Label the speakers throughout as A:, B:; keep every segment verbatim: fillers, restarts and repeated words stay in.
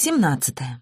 A: семнадцатое.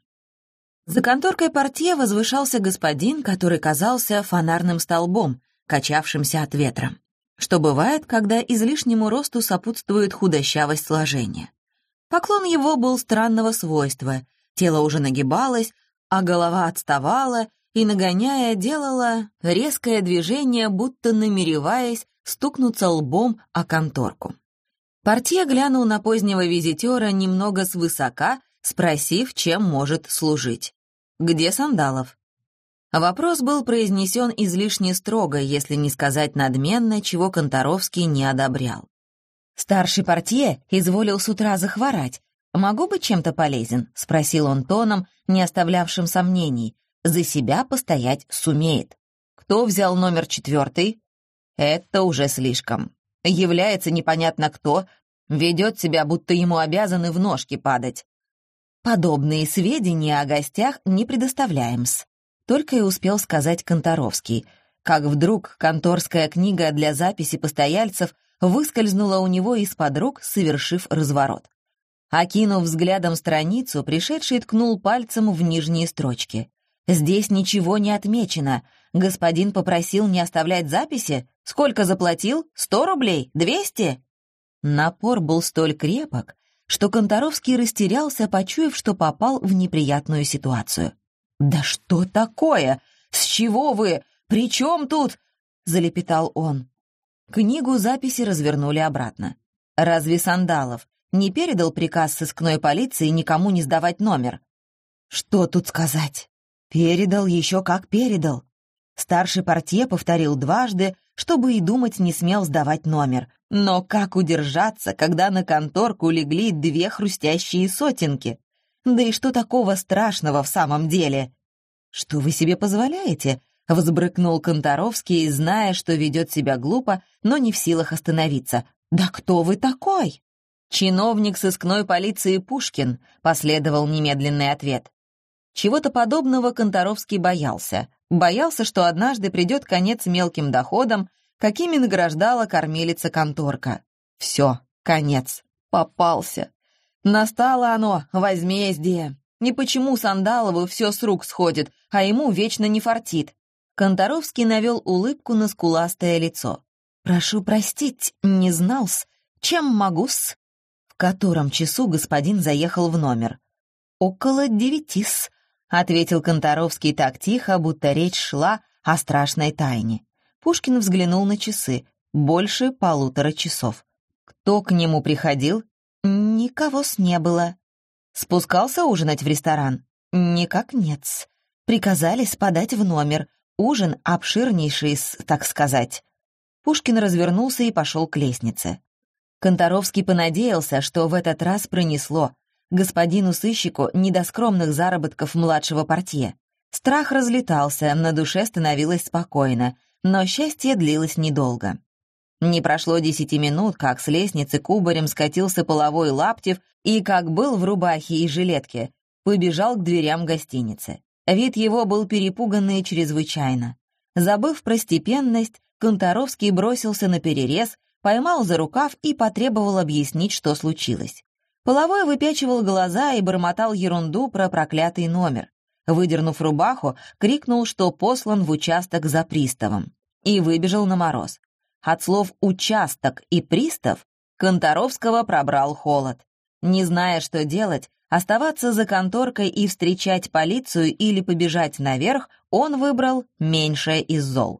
A: За конторкой портье возвышался господин, который казался фонарным столбом, качавшимся от ветра, что бывает, когда излишнему росту сопутствует худощавость сложения. Поклон его был странного свойства, тело уже нагибалось, а голова отставала и, нагоняя, делала резкое движение, будто намереваясь стукнуться лбом о конторку. Портье глянул на позднего визитера немного свысока, спросив, чем может служить. «Где Сандалов?» Вопрос был произнесен излишне строго, если не сказать надменно, чего Конторовский не одобрял. «Старший портье изволил с утра захворать. Могу быть чем-то полезен?» — спросил он тоном, не оставлявшим сомнений. «За себя постоять сумеет». «Кто взял номер четвертый?» «Это уже слишком. Является непонятно кто, ведет себя, будто ему обязаны в ножки падать». «Подобные сведения о гостях не предоставляем-с», — только и успел сказать Конторовский, как вдруг конторская книга для записи постояльцев выскользнула у него из-под рук, совершив разворот. Окинув взглядом страницу, пришедший ткнул пальцем в нижние строчки. «Здесь ничего не отмечено. Господин попросил не оставлять записи? Сколько заплатил? Сто рублей? Двести?» Напор был столь крепок, что Конторовский растерялся, почуяв, что попал в неприятную ситуацию. «Да что такое? С чего вы? При чем тут?» — залепетал он. Книгу записи развернули обратно. «Разве Сандалов не передал приказ сыскной полиции никому не сдавать номер?» «Что тут сказать? Передал, еще как передал». Старший портье повторил дважды, чтобы и думать не смел сдавать номер. Но как удержаться, когда на конторку легли две хрустящие сотенки? Да и что такого страшного в самом деле? «Что вы себе позволяете?» — взбрыкнул Конторовский, зная, что ведет себя глупо, но не в силах остановиться. «Да кто вы такой?» «Чиновник сыскной полиции Пушкин», — последовал немедленный ответ. Чего-то подобного Конторовский боялся. Боялся, что однажды придет конец мелким доходам, какими награждала кормилица конторка. Все, конец. Попался. Настало оно, возмездие. Не почему Сандалову все с рук сходит, а ему вечно не фартит. Конторовский навел улыбку на скуластое лицо. «Прошу простить, не знал-с. Чем могу-с?» В котором часу господин заехал в номер. «Около девяти-с», — ответил Конторовский так тихо, будто речь шла о страшной тайне. Пушкин взглянул на часы. Больше полутора часов. Кто к нему приходил? Никого-с не было. Спускался ужинать в ресторан? Никак нет-с. Приказали-с подать в номер. Ужин обширнейший, так сказать. Пушкин развернулся и пошел к лестнице. Конторовский понадеялся, что в этот раз пронесло. Господину сыщику не до скромных заработков младшего портье. Страх разлетался, на душе становилось спокойно, но счастье длилось недолго. Не прошло десяти минут, как с лестницы кубарем скатился половой Лаптев и, как был в рубахе и жилетке, побежал к дверям гостиницы. Вид его был перепуганный чрезвычайно. Забыв про степенность, Конторовский бросился на перерез, поймал за рукав и потребовал объяснить, что случилось. Половой выпячивал глаза и бормотал ерунду про проклятый номер. Выдернув рубаху, крикнул, что послан в участок за приставом, и выбежал на мороз. От слов «участок» и «пристав» Конторовского пробрал холод. Не зная, что делать, оставаться за конторкой и встречать полицию или побежать наверх, он выбрал меньшее из зол.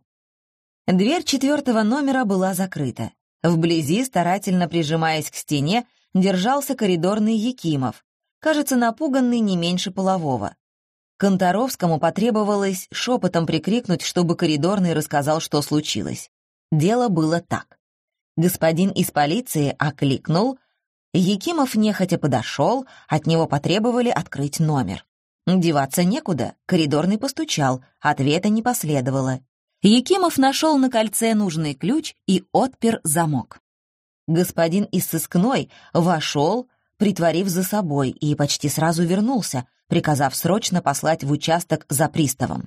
A: Дверь четвертого номера была закрыта. Вблизи, старательно прижимаясь к стене, держался коридорный Якимов, кажется, напуганный не меньше полового. Конторовскому потребовалось шепотом прикрикнуть, чтобы коридорный рассказал, что случилось. Дело было так. Господин из полиции окликнул, Якимов нехотя подошел, от него потребовали открыть номер. Деваться некуда, коридорный постучал, ответа не последовало. Якимов нашел на кольце нужный ключ и отпер замок. Господин из сыскной вошел, притворив за собой, и почти сразу вернулся, приказав срочно послать в участок за приставом.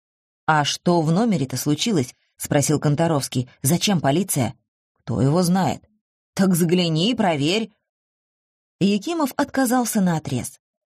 A: «А что в номере-то случилось?» — спросил Конторовский. «Зачем полиция?» «Кто его знает?» «Так загляни и проверь». Якимов отказался наотрез.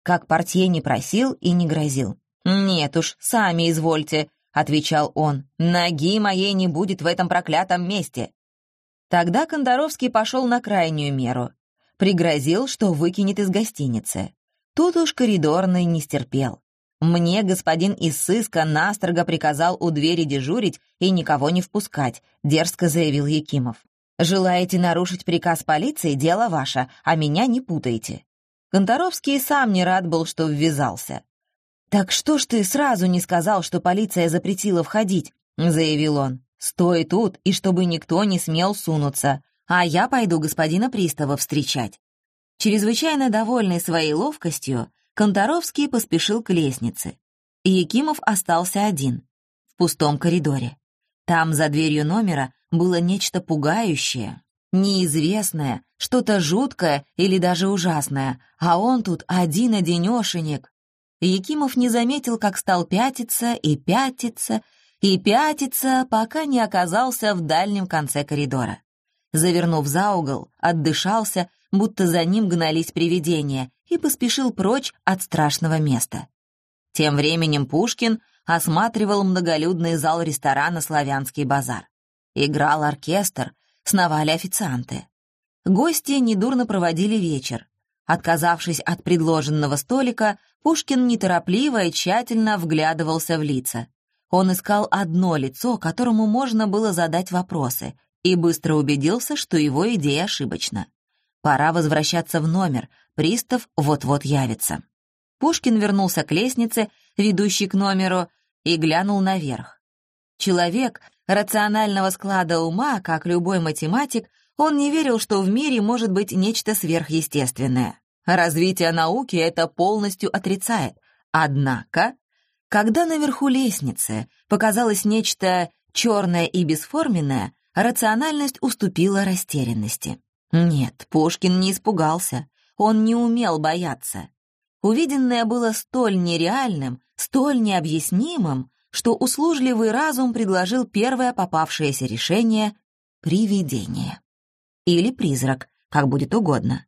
A: как портье не просил и не грозил. «Нет уж, сами извольте», — отвечал он, «ноги моей не будет в этом проклятом месте». Тогда Конторовский пошел на крайнюю меру. Пригрозил, что выкинет из гостиницы. Тут уж коридорный не стерпел. «Мне господин из сыска настрого приказал у двери дежурить и никого не впускать», — дерзко заявил Якимов. «Желаете нарушить приказ полиции — дело ваше, а меня не путайте». Конторовский сам не рад был, что ввязался. «Так что ж ты сразу не сказал, что полиция запретила входить?» — заявил он. «Стой тут, и чтобы никто не смел сунуться, а я пойду господина пристава встречать». Чрезвычайно довольный своей ловкостью, Конторовский поспешил к лестнице. Якимов остался один, в пустом коридоре. Там, за дверью номера, было нечто пугающее, неизвестное, что-то жуткое или даже ужасное, а он тут один-одинешенек. Якимов не заметил, как стал пятиться и пятиться, и пятиться, пока не оказался в дальнем конце коридора. Завернув за угол, отдышался, будто за ним гнались привидения, и поспешил прочь от страшного места. Тем временем Пушкин осматривал многолюдный зал ресторана «Славянский базар». Играл оркестр, сновали официанты. Гости недурно проводили вечер. Отказавшись от предложенного столика, Пушкин неторопливо и тщательно вглядывался в лица. Он искал одно лицо, которому можно было задать вопросы, и быстро убедился, что его идея ошибочна. Пора возвращаться в номер, пристав вот-вот явится. Пушкин вернулся к лестнице, ведущей к номеру, и глянул наверх. Человек рационального склада ума, как любой математик, он не верил, что в мире может быть нечто сверхъестественное. Развитие науки это полностью отрицает. Однако, когда наверху лестницы показалось нечто черное и бесформенное, рациональность уступила растерянности. Нет, Пушкин не испугался, он не умел бояться. Увиденное было столь нереальным, столь необъяснимым, что услужливый разум предложил первое попавшееся решение — привидение. Или призрак, как будет угодно.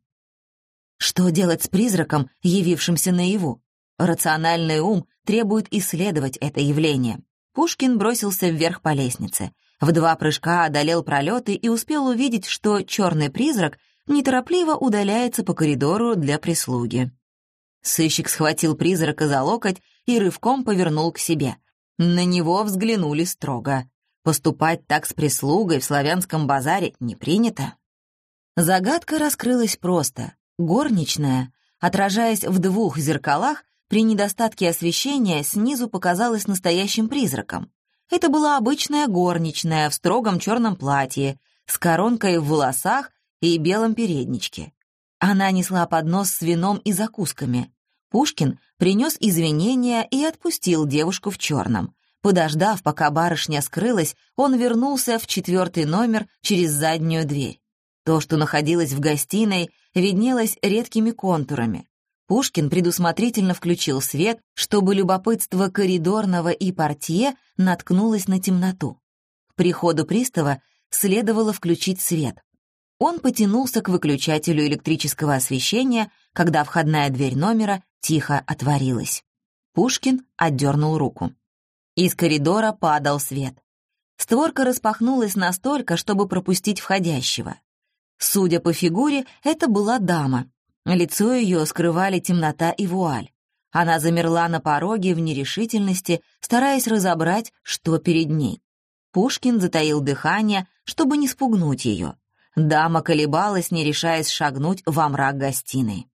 A: Что делать с призраком, явившимся наяву? Рациональный ум требует исследовать это явление. Пушкин бросился вверх по лестнице. В два прыжка одолел пролеты и успел увидеть, что черный призрак неторопливо удаляется по коридору для прислуги. Сыщик схватил призрака за локоть и рывком повернул к себе. На него взглянули строго. Поступать так с прислугой в славянском базаре не принято. Загадка раскрылась просто. Горничная, отражаясь в двух зеркалах, при недостатке освещения снизу показалась настоящим призраком. Это была обычная горничная в строгом черном платье, с коронкой в волосах и белом передничке. Она несла поднос с вином и закусками. Пушкин принес извинения и отпустил девушку в черном. Подождав, пока барышня скрылась, он вернулся в четвертый номер через заднюю дверь. То, что находилось в гостиной, виднелось редкими контурами. Пушкин предусмотрительно включил свет, чтобы любопытство коридорного и портье наткнулось на темноту. К приходу пристава следовало включить свет. Он потянулся к выключателю электрического освещения, когда входная дверь номера тихо отворилась. Пушкин отдернул руку. Из коридора падал свет. Створка распахнулась настолько, чтобы пропустить входящего. Судя по фигуре, это была дама. Лицо ее скрывали темнота и вуаль. Она замерла на пороге в нерешительности, стараясь разобрать, что перед ней. Пушкин затаил дыхание, чтобы не спугнуть ее. Дама колебалась, не решаясь шагнуть во мрак гостиной.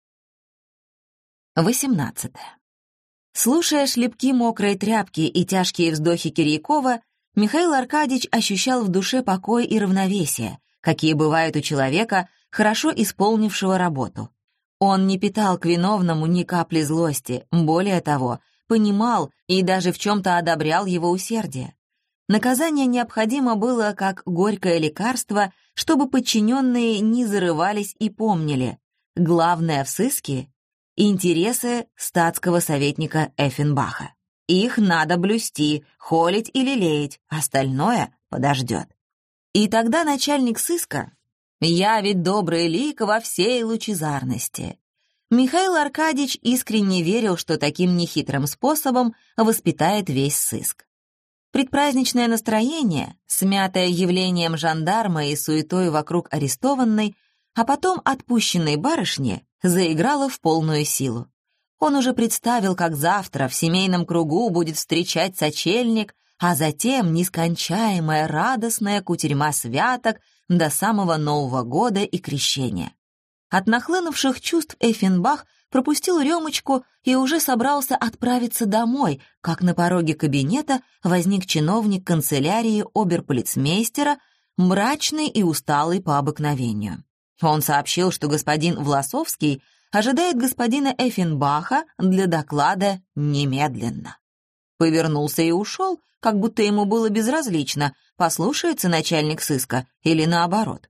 A: восемнадцатое. Слушая шлепки мокрой тряпки и тяжкие вздохи Кирьякова, Михаил Аркадьевич ощущал в душе покой и равновесие, какие бывают у человека, хорошо исполнившего работу. Он не питал к виновному ни капли злости, более того, понимал и даже в чем-то одобрял его усердие. Наказание необходимо было как горькое лекарство, чтобы подчиненные не зарывались и помнили. Главное в сыске — интересы статского советника Эффенбаха. Их надо блюсти, холить или лелеять, остальное подождет. И тогда начальник сыска явит добрый лик во всей лучезарности. Михаил Аркадьевич искренне верил, что таким нехитрым способом воспитает весь сыск. Предпраздничное настроение, смятое явлением жандарма и суетой вокруг арестованной, а потом отпущенной барышни, заиграло в полную силу. Он уже представил, как завтра в семейном кругу будет встречать сочельник, а затем нескончаемая радостная кутерьма святок до самого Нового года и крещения. От нахлынувших чувств Эйфенбах пропустил рюмочку и уже собрался отправиться домой, как на пороге кабинета возник чиновник канцелярии оберполицмейстера, мрачный и усталый по обыкновению. Он сообщил, что господин Власовский ожидает господина Эйфенбаха для доклада немедленно. Повернулся и ушел, как будто ему было безразлично, послушается начальник сыска или наоборот.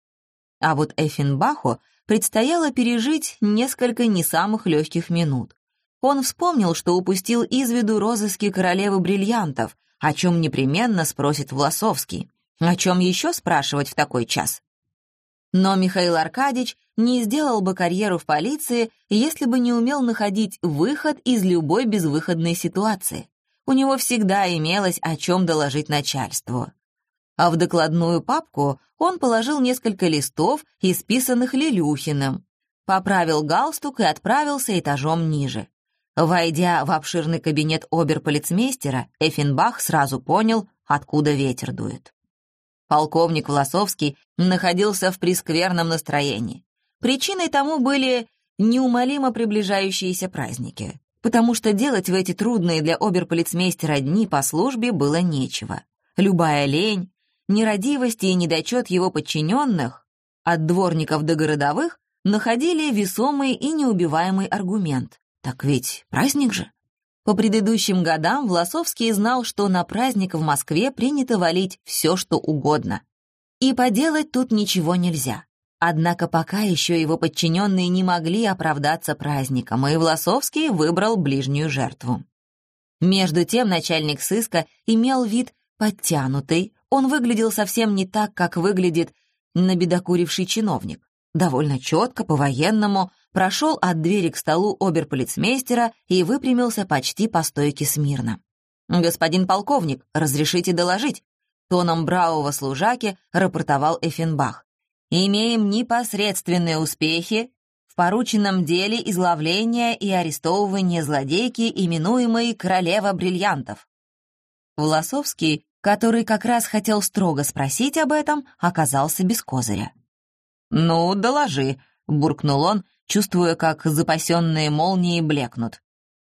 A: А вот Эйфенбаху предстояло пережить несколько не самых легких минут. Он вспомнил, что упустил из виду розыски королевы бриллиантов, о чем непременно спросит Власовский. О чем еще спрашивать в такой час? Но Михаил Аркадьевич не сделал бы карьеру в полиции, если бы не умел находить выход из любой безвыходной ситуации. У него всегда имелось о чем доложить начальству. А в докладную папку он положил несколько листов, исписанных Лелюхиным, поправил галстук и отправился этажом ниже. Войдя в обширный кабинет оберполицмейстера, Эйфенбах сразу понял, откуда ветер дует. Полковник Власовский находился в прескверном настроении. Причиной тому были неумолимо приближающиеся праздники, потому что делать в эти трудные для оберполицмейстера дни по службе было нечего. Любая лень, нерадивость и недочет его подчиненных, от дворников до городовых, находили весомый и неубиваемый аргумент. Так ведь праздник же. По предыдущим годам Власовский знал, что на праздник в Москве принято валить все, что угодно. И поделать тут ничего нельзя. Однако пока еще его подчиненные не могли оправдаться праздником, и Власовский выбрал ближнюю жертву. Между тем начальник сыска имел вид подтянутый, он выглядел совсем не так, как выглядит набедокуривший чиновник. Довольно четко, по-военному, прошел от двери к столу оберполицмейстера и выпрямился почти по стойке смирно. «Господин полковник, разрешите доложить?» Тоном бравого служаки рапортовал Эйфенбах. «Имеем непосредственные успехи в порученном деле изловления и арестовывания злодейки, именуемой «Королева бриллиантов». Власовский, который как раз хотел строго спросить об этом, оказался без козыря. «Ну, доложи», — буркнул он, чувствуя, как запасенные молнии блекнут.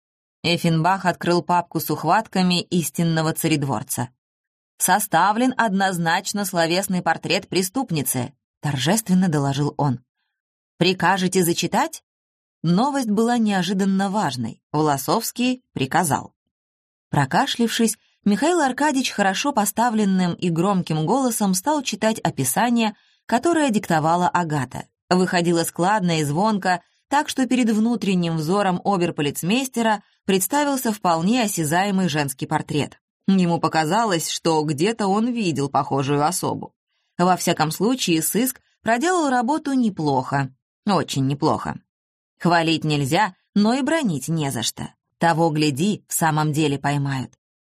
A: Эйфенбах открыл папку с ухватками истинного царедворца. «Составлен однозначно словесный портрет преступницы», — торжественно доложил он. «Прикажете зачитать?» Новость была неожиданно важной. Власовский приказал. Прокашлившись, Михаил Аркадьевич хорошо поставленным и громким голосом стал читать описание, которое диктовала Агата. Выходило складно и звонко, так что перед внутренним взором оберполицмейстера представился вполне осязаемый женский портрет. Ему показалось, что где-то он видел похожую особу. Во всяком случае, сыск проделал работу неплохо, очень неплохо. Хвалить нельзя, но и бронить не за что. Того, гляди, в самом деле поймают.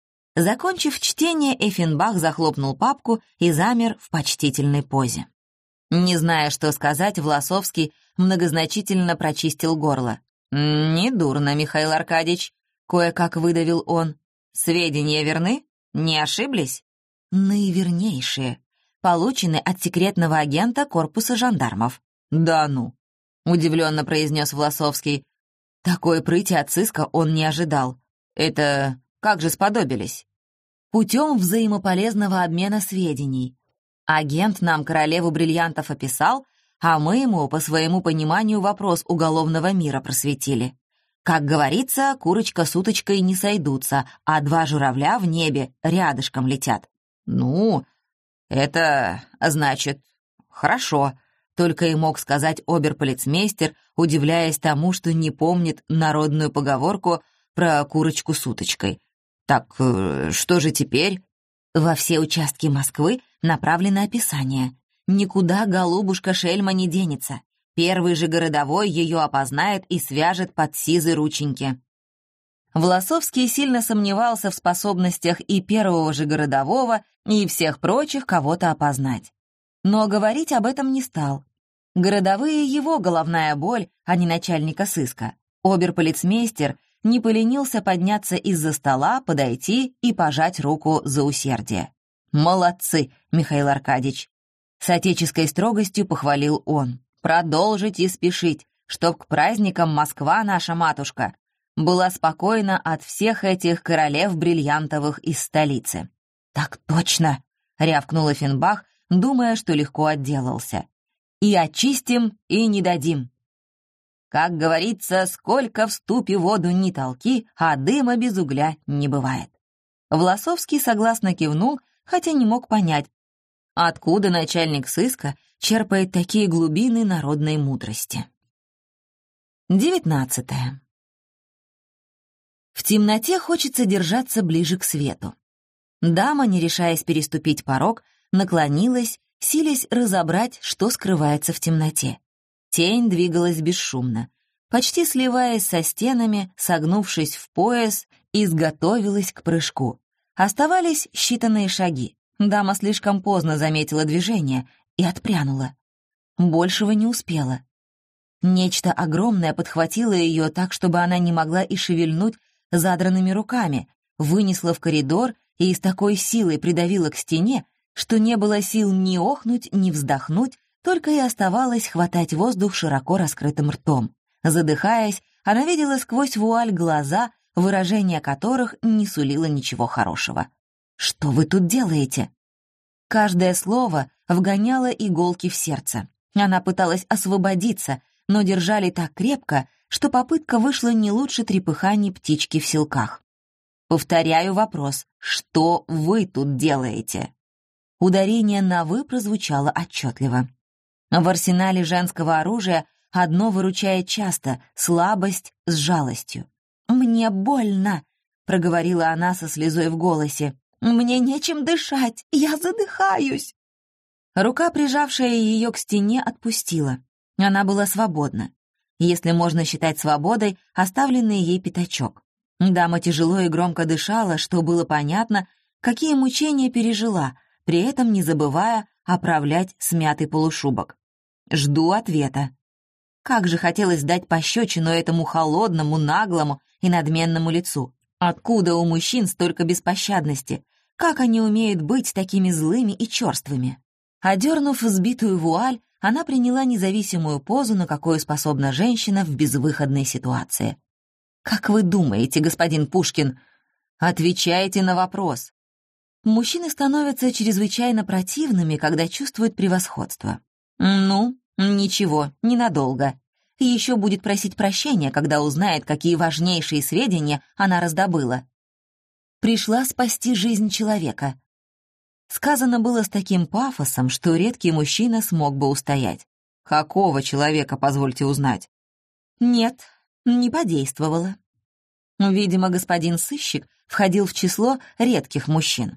A: Закончив чтение, Эйфенбах захлопнул папку и замер в почтительной позе. Не зная, что сказать, Власовский многозначительно прочистил горло. «Недурно, Михаил Аркадьевич», — кое-как выдавил он. «Сведения верны? Не ошиблись?» «Наивернейшие. Получены от секретного агента корпуса жандармов». «Да ну», — удивленно произнес Власовский. Такой прыти от сыска он не ожидал. «Это как же сподобились?» «Путем взаимополезного обмена сведений. Агент нам королеву бриллиантов описал, а мы ему, по своему пониманию, вопрос уголовного мира просветили. Как говорится, курочка с уточкой не сойдутся, а два журавля в небе рядышком летят. Ну, это, значит, хорошо», — только и мог сказать оберполицмейстер, удивляясь тому, что не помнит народную поговорку про курочку с уточкой. «Так что же теперь?» «Во все участки Москвы направлено описание. Никуда голубушка-шельма не денется. Первый же городовой ее опознает и свяжет под сизы рученьки. Власовский сильно сомневался в способностях и первого же городового, и всех прочих кого-то опознать. Но говорить об этом не стал. Городовые — его головная боль, а не начальника сыска. Оберполицмейстер не поленился подняться из-за стола, подойти и пожать руку за усердие. «Молодцы, Михаил Аркадьевич!» С отеческой строгостью похвалил он. «Продолжить и спешить, чтоб к праздникам Москва, наша матушка, была спокойна от всех этих королев бриллиантовых из столицы». «Так точно!» — рявкнул Оффенбах, думая, что легко отделался. «И очистим, и не дадим. Как говорится, сколько в ступе воду не толки, а дыма без угля не бывает». Власовский согласно кивнул, хотя не мог понять, откуда начальник сыска черпает такие глубины народной мудрости. Девятнадцатое. В темноте хочется держаться ближе к свету. Дама, не решаясь переступить порог, наклонилась, силясь разобрать, что скрывается в темноте. Тень двигалась бесшумно, почти сливаясь со стенами, согнувшись в пояс, изготовилась к прыжку. Оставались считанные шаги. Дама слишком поздно заметила движение и отпрянула. Большего не успела. Нечто огромное подхватило ее так, чтобы она не могла и шевельнуть задранными руками, вынесло в коридор и с такой силой придавило к стене, что не было сил ни охнуть, ни вздохнуть, только и оставалось хватать воздух широко раскрытым ртом. Задыхаясь, она видела сквозь вуаль глаза, выражение которых не сулило ничего хорошего. «Что вы тут делаете?» Каждое слово вгоняло иголки в сердце. Она пыталась освободиться, но держали так крепко, что попытка вышла не лучше трепыханий птички в селках. Повторяю вопрос: что вы тут делаете? Ударение на «вы» прозвучало отчетливо. В арсенале женского оружия одно выручает часто — слабость с жалостью. «Мне больно», — проговорила она со слезой в голосе. «Мне нечем дышать, я задыхаюсь». Рука, прижавшая ее к стене, отпустила. Она была свободна. Если можно считать свободой оставленный ей пятачок. Дама тяжело и громко дышала, что было понятно, какие мучения пережила, при этом не забывая оправлять смятый полушубок. Жду ответа. Как же хотелось дать пощечину этому холодному, наглому и надменному лицу. Откуда у мужчин столько беспощадности? Как они умеют быть такими злыми и черствыми? Одернув взбитую вуаль, она приняла независимую позу, на какую способна женщина в безвыходной ситуации. «Как вы думаете, господин Пушкин?» «Отвечайте на вопрос». Мужчины становятся чрезвычайно противными, когда чувствуют превосходство. «Ну, ничего, ненадолго. Еще будет просить прощения, когда узнает, какие важнейшие сведения она раздобыла. Пришла спасти жизнь человека». Сказано было с таким пафосом, что редкий мужчина смог бы устоять. «Какого человека, позвольте узнать?» «Нет, не подействовало». Видимо, господин сыщик входил в число редких мужчин.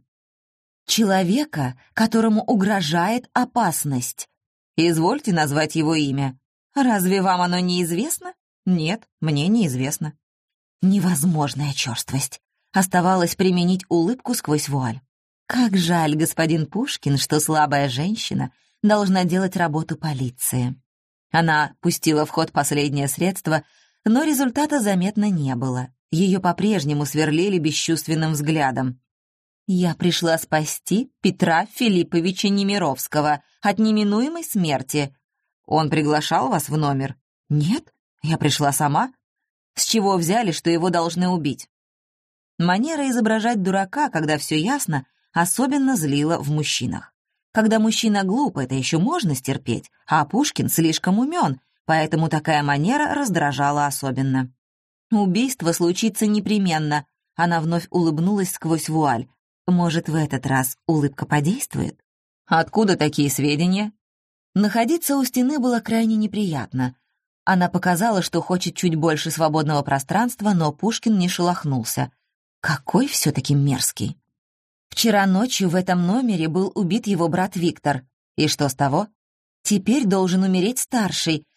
A: «Человека, которому угрожает опасность. Извольте назвать его имя. Разве вам оно неизвестно?» «Нет, мне неизвестно». Невозможная черствость. Оставалось применить улыбку сквозь вуаль. Как жаль, господин Пушкин, что слабая женщина должна делать работу полиции. Она пустила в ход последнее средство, но результата заметно не было. Ее по-прежнему сверлили бесчувственным взглядом. «Я пришла спасти Петра Филипповича Немировского от неминуемой смерти. Он приглашал вас в номер?» «Нет, я пришла сама». «С чего взяли, что его должны убить?» Манера изображать дурака, когда все ясно, особенно злила в мужчинах. Когда мужчина глуп, это еще можно стерпеть, а Пушкин слишком умен, поэтому такая манера раздражала особенно. «Убийство случится непременно», — она вновь улыбнулась сквозь вуаль. «Может, в этот раз улыбка подействует?» «Откуда такие сведения?» Находиться у стены было крайне неприятно. Она показала, что хочет чуть больше свободного пространства, но Пушкин не шелохнулся. Какой все-таки мерзкий. Вчера ночью в этом номере был убит его брат Виктор. И что с того? Теперь должен умереть старший,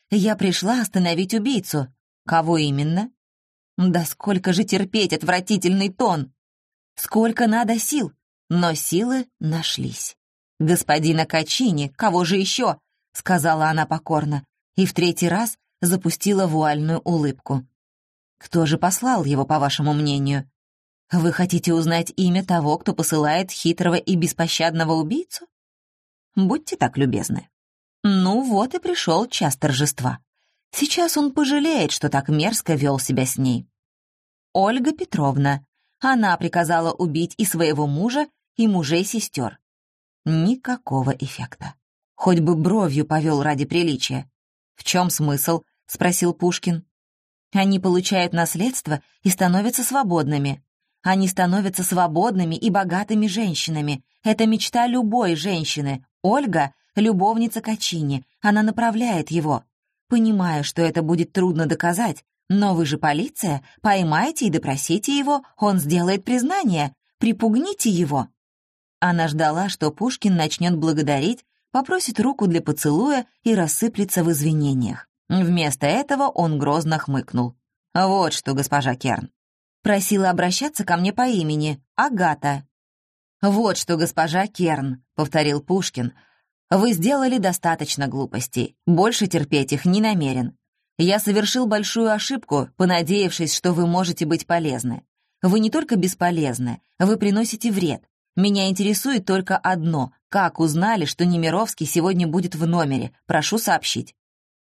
A: Я пришла остановить убийцу». «Кого именно?» «Да сколько же терпеть отвратительный тон!» «Сколько надо сил!» Но силы нашлись. «Господина Качини, кого же еще?» — сказала она покорно, и в третий раз запустила вуальную улыбку. «Кто же послал его, по вашему мнению? Вы хотите узнать имя того, кто посылает хитрого и беспощадного убийцу? Будьте так любезны». Ну вот и пришел час торжества. Сейчас он пожалеет, что так мерзко вел себя с ней. Ольга Петровна. Она приказала убить и своего мужа, и мужей сестер. Никакого эффекта. Хоть бы бровью повел ради приличия. «В чем смысл?» — спросил Пушкин. «Они получают наследство и становятся свободными. Они становятся свободными и богатыми женщинами. Это мечта любой женщины. Ольга — любовница Качини. Она направляет его. Понимаю, что это будет трудно доказать, но вы же полиция, поймайте и допросите его, он сделает признание, припугните его». Она ждала, что Пушкин начнет благодарить, попросит руку для поцелуя и рассыплется в извинениях. Вместо этого он грозно хмыкнул. «Вот что, госпожа Керн. Просила обращаться ко мне по имени Агата». «Вот что, госпожа Керн», — повторил Пушкин. «Вы сделали достаточно глупостей, больше терпеть их не намерен. Я совершил большую ошибку, понадеявшись, что вы можете быть полезны. Вы не только бесполезны, вы приносите вред. Меня интересует только одно — как узнали, что Немировский сегодня будет в номере? Прошу сообщить».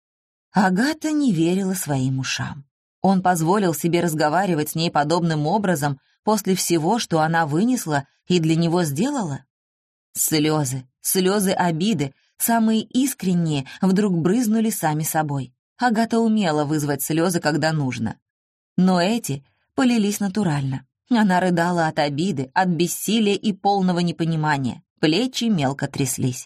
A: Агата не верила своим ушам. Он позволил себе разговаривать с ней подобным образом после всего, что она вынесла и для него сделала? Слезы, слезы обиды, самые искренние, вдруг брызнули сами собой. Агата умела вызвать слезы, когда нужно. Но эти полились натурально. Она рыдала от обиды, от бессилия и полного непонимания. Плечи мелко тряслись.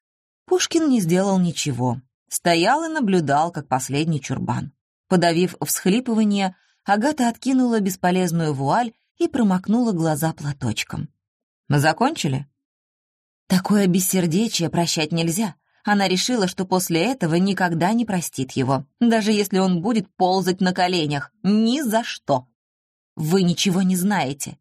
A: Пушкин не сделал ничего. Стоял и наблюдал, как последний чурбан. Подавив всхлипывание, Агата откинула бесполезную вуаль и промокнула глаза платочком. «Мы закончили?» Такое бессердечие прощать нельзя. Она решила, что после этого никогда не простит его, даже если он будет ползать на коленях. Ни за что. «Вы ничего не знаете».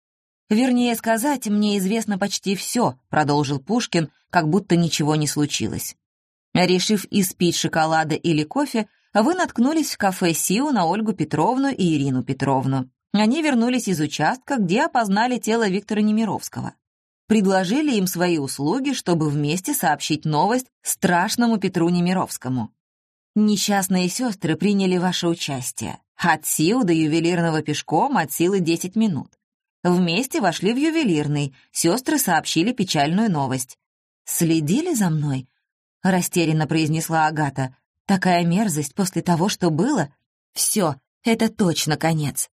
A: «Вернее сказать, мне известно почти все», — продолжил Пушкин, как будто ничего не случилось. Решив испить шоколада или кофе, вы наткнулись в кафе Сиу на Ольгу Петровну и Ирину Петровну. Они вернулись из участка, где опознали тело Виктора Немировского. Предложили им свои услуги, чтобы вместе сообщить новость страшному Петру Немировскому. Несчастные сестры приняли ваше участие. От Сиу до ювелирного пешком от силы десять минут. Вместе вошли в ювелирный, сестры сообщили печальную новость. «Следили за мной?» — растерянно произнесла Агата. «Такая мерзость после того, что было? Все, это точно конец».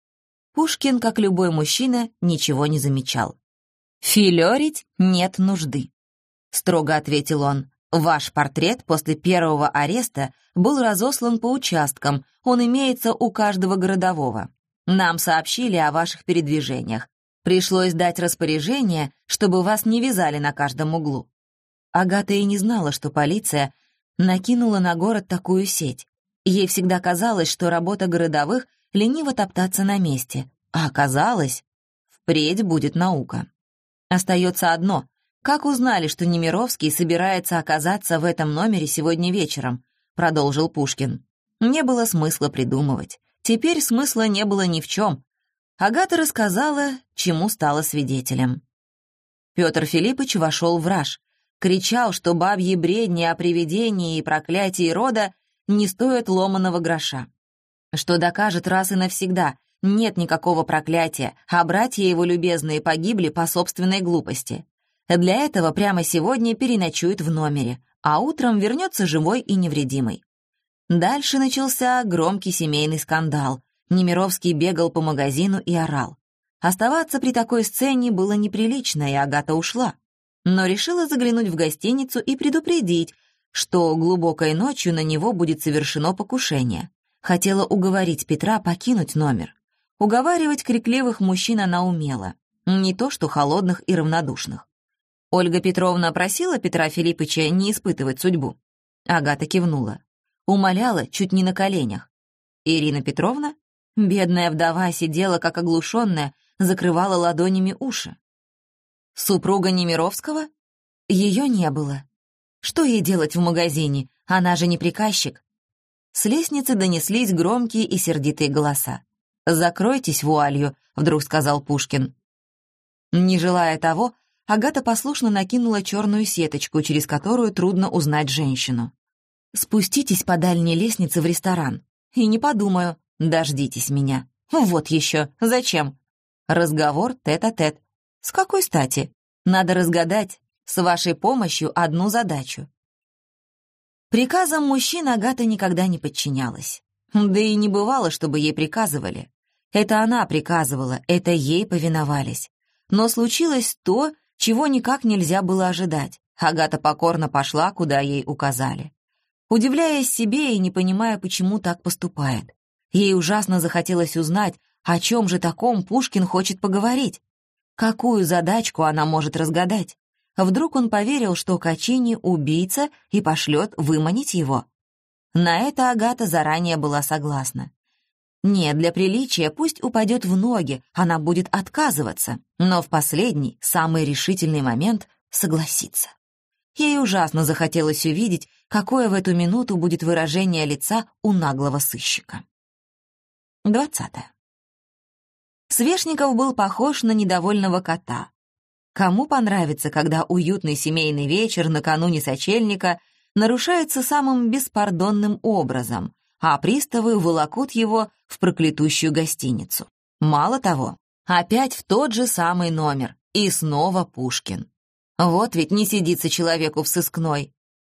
A: Пушкин, как любой мужчина, ничего не замечал. «Филерить нет нужды», — строго ответил он. «Ваш портрет после первого ареста был разослан по участкам, он имеется у каждого городового. Нам сообщили о ваших передвижениях. Пришлось дать распоряжение, чтобы вас не вязали на каждом углу». Агата и не знала, что полиция накинула на город такую сеть. Ей всегда казалось, что работа городовых — лениво топтаться на месте, а оказалось, впредь будет наука. Остается одно — как узнали, что Немировский собирается оказаться в этом номере сегодня вечером, продолжил Пушкин. Не было смысла придумывать. Теперь смысла не было ни в чем. Агата рассказала, чему стала свидетелем. Петр Филиппович вошел в раж, кричал, что бабьи бредни о привидении и проклятии рода не стоят ломаного гроша, что докажет раз и навсегда: нет никакого проклятия, а братья его любезные погибли по собственной глупости. Для этого прямо сегодня переночует в номере, а утром вернется живой и невредимый. Дальше начался громкий семейный скандал. Немировский бегал по магазину и орал. Оставаться при такой сцене было неприлично, и Агата ушла. Но решила заглянуть в гостиницу и предупредить, что глубокой ночью на него будет совершено покушение. Хотела уговорить Петра покинуть номер. Уговаривать крикливых мужчин она умела, не то что холодных и равнодушных. Ольга Петровна просила Петра Филипповича не испытывать судьбу. Агата кивнула. умоляла чуть не на коленях. Ирина Петровна, бедная вдова, сидела как оглушенная, закрывала ладонями уши. Супруга Немировского? Ее не было. Что ей делать в магазине? Она же не приказчик. С лестницы донеслись громкие и сердитые голоса. «Закройтесь вуалью», — вдруг сказал Пушкин. Не желая того, Агата послушно накинула черную сеточку, через которую трудно узнать женщину. «Спуститесь по дальней лестнице в ресторан. И не подумаю, дождитесь меня. Вот еще, зачем? Разговор тет-а-тет. С какой стати? Надо разгадать с вашей помощью одну задачу». Приказам мужчин Агата никогда не подчинялась. Да и не бывало, чтобы ей приказывали. Это она приказывала, это ей повиновались. Но случилось то, чего никак нельзя было ожидать. Агата покорно пошла, куда ей указали. Удивляясь себе и не понимая, почему так поступает. Ей ужасно захотелось узнать, о чем же таком Пушкин хочет поговорить. Какую задачку она может разгадать? Вдруг он поверил, что Качини — убийца и пошлет выманить его. На это Агата заранее была согласна. Нет, для приличия пусть упадет в ноги, она будет отказываться, но в последний, самый решительный момент согласится. Ей ужасно захотелось увидеть, какое в эту минуту будет выражение лица у наглого сыщика. Двадцатое. Свешников был похож на недовольного кота. Кому понравится, когда уютный семейный вечер накануне сочельника нарушается самым беспардонным образом, а приставы волокут его в проклятущую гостиницу? Мало того, опять в тот же самый номер, и снова Пушкин. Вот ведь не сидится человеку в сыскной.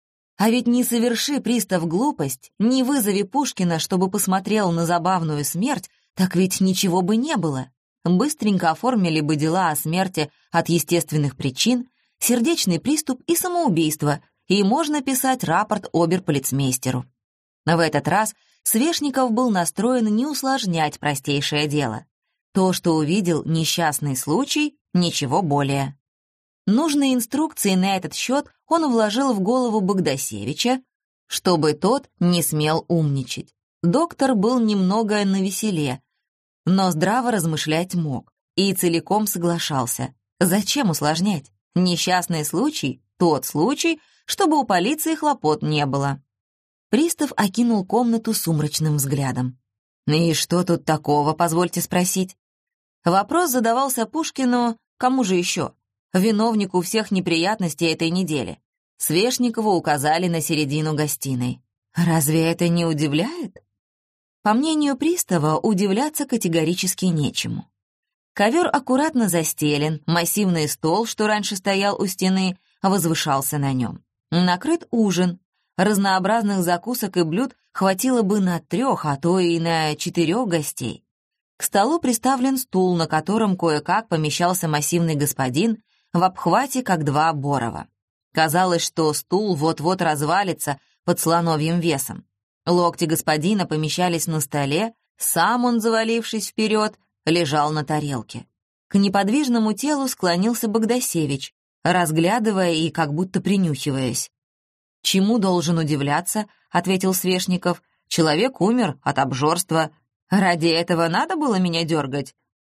A: А ведь не соверши пристав глупость, не вызови Пушкина, чтобы посмотрел на забавную смерть, так ведь ничего бы не было. Быстренько оформили бы дела о смерти от естественных причин, сердечный приступ и самоубийство, и можно писать рапорт обер-полицмейстеру. В этот раз Свешников был настроен не усложнять простейшее дело. То, что увидел несчастный случай, ничего более. Нужные инструкции на этот счет он вложил в голову Богдасевича, чтобы тот не смел умничать. Доктор был немного навеселе, но здраво размышлять мог и целиком соглашался. Зачем усложнять? Несчастный случай — тот случай, чтобы у полиции хлопот не было. Пристав окинул комнату сумрачным взглядом. «И что тут такого, позвольте спросить?» Вопрос задавался Пушкину, кому же еще? Виновнику всех неприятностей этой недели. Свешникову указали на середину гостиной. Разве это не удивляет? По мнению пристава, удивляться категорически нечему. Ковер аккуратно застелен, массивный стол, что раньше стоял у стены, возвышался на нем. Накрыт ужин. Разнообразных закусок и блюд хватило бы на трех, а то и на четырех гостей. К столу приставлен стул, на котором кое-как помещался массивный господин в обхвате, как два борова. Казалось, что стул вот-вот развалится под слоновьим весом. Локти господина помещались на столе, сам он, завалившись вперед, лежал на тарелке. К неподвижному телу склонился Богдасевич, разглядывая и как будто принюхиваясь. «Чему должен удивляться?» — ответил Свешников. «Человек умер от обжорства. Ради этого надо было меня дергать?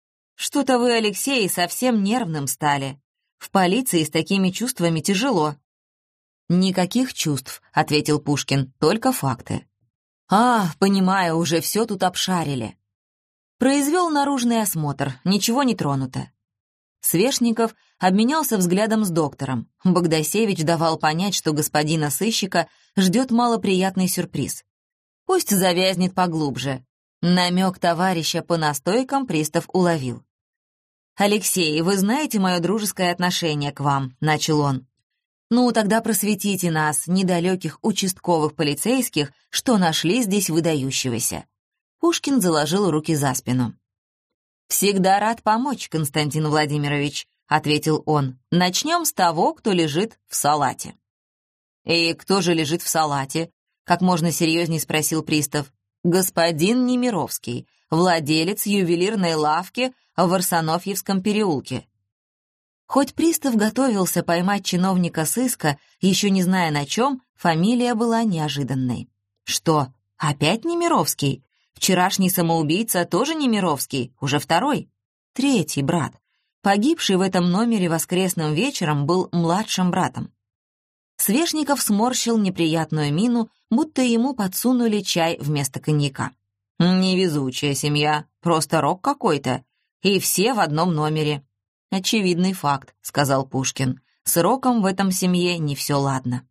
A: Что-то вы, Алексей, совсем нервным стали. В полиции с такими чувствами тяжело». «Никаких чувств», — ответил Пушкин, — «только факты». «А, понимаю, уже все тут обшарили». Произвел наружный осмотр, ничего не тронуто. Свешников обменялся взглядом с доктором. Богдасевич давал понять, что господина сыщика ждет малоприятный сюрприз. Пусть завязнет поглубже. Намек товарища по настойкам пристав уловил. «Алексей, вы знаете мое дружеское отношение к вам», — начал он. «Ну, тогда просветите нас, недалеких участковых полицейских, что нашли здесь выдающегося». Пушкин заложил руки за спину. «Всегда рад помочь, Константин Владимирович», — ответил он. «Начнем с того, кто лежит в салате». «И кто же лежит в салате?» — как можно серьезней спросил пристав. «Господин Немировский, владелец ювелирной лавки в Арсенофьевском переулке». Хоть пристав готовился поймать чиновника сыска, еще не зная на чем, фамилия была неожиданной. Что, опять Немировский? Вчерашний самоубийца тоже Немировский, уже второй. Третий брат. Погибший в этом номере воскресным вечером был младшим братом. Свешников сморщил неприятную мину, будто ему подсунули чай вместо коньяка. «Невезучая семья, просто рок какой-то. И все в одном номере». «Очевидный факт», — сказал Пушкин. «С роком в этом семье не все ладно».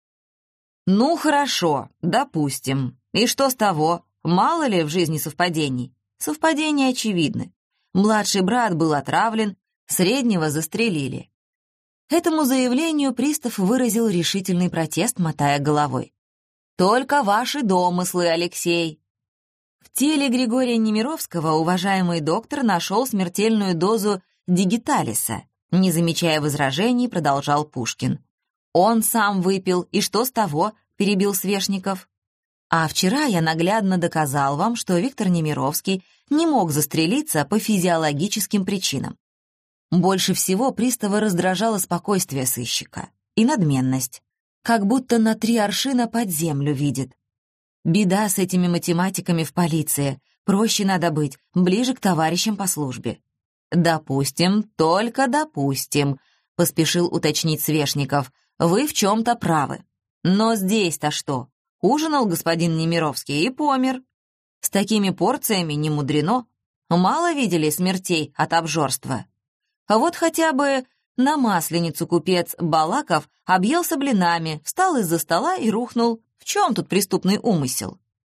A: «Ну, хорошо, допустим. И что с того? Мало ли в жизни совпадений?» Совпадения очевидны. Младший брат был отравлен, среднего застрелили. Этому заявлению пристав выразил решительный протест, мотая головой. «Только ваши домыслы, Алексей!» В теле Григория Немировского уважаемый доктор нашел смертельную дозу дигиталиса. Не замечая возражений, продолжал Пушкин. «Он сам выпил, и что с того?» — перебил Свешников. «А вчера я наглядно доказал вам, что Виктор Немировский не мог застрелиться по физиологическим причинам. Больше всего пристава раздражало спокойствие сыщика и надменность, как будто на три аршина под землю видит. Беда с этими математиками в полиции, проще надо быть, ближе к товарищам по службе». «Допустим, только допустим», — поспешил уточнить Свешников, «вы в чем-то правы. Но здесь-то что? Ужинал господин Немировский и помер. С такими порциями не мудрено. Мало видели смертей от обжорства. А вот хотя бы на Масленицу купец Балаков объелся блинами, встал из-за стола и рухнул. В чем тут преступный умысел?»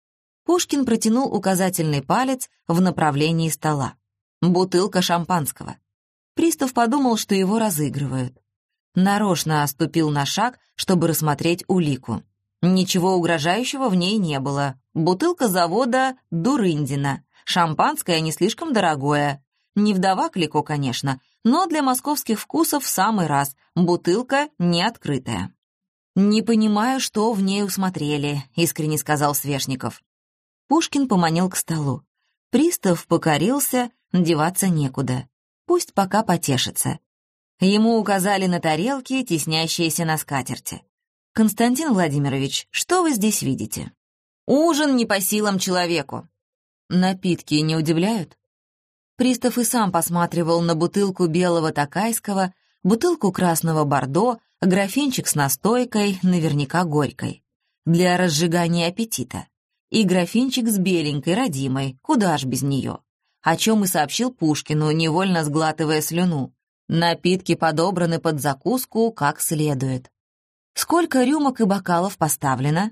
A: Пушкин протянул указательный палец в направлении стола. Бутылка шампанского. Пристав подумал, что его разыгрывают. Нарочно оступил на шаг, чтобы рассмотреть улику. Ничего угрожающего в ней не было. Бутылка завода «Дурындина». Шампанское не слишком дорогое. Не вдова Клико, конечно, но для московских вкусов в самый раз. Бутылка не открытая. «Не понимаю, что в ней усмотрели», — искренне сказал Свешников. Пушкин поманил к столу. Пристав покорился, деваться некуда. Пусть пока потешится. Ему указали на тарелки, теснящиеся на скатерти. «Константин Владимирович, что вы здесь видите?» «Ужин не по силам человеку». «Напитки не удивляют?» Пристав и сам посматривал на бутылку белого токайского, бутылку красного бордо, графинчик с настойкой, наверняка горькой, для разжигания аппетита, и графинчик с беленькой, родимой, куда ж без нее, о чем и сообщил Пушкину, невольно сглатывая слюну. Напитки подобраны под закуску как следует. Сколько рюмок и бокалов поставлено?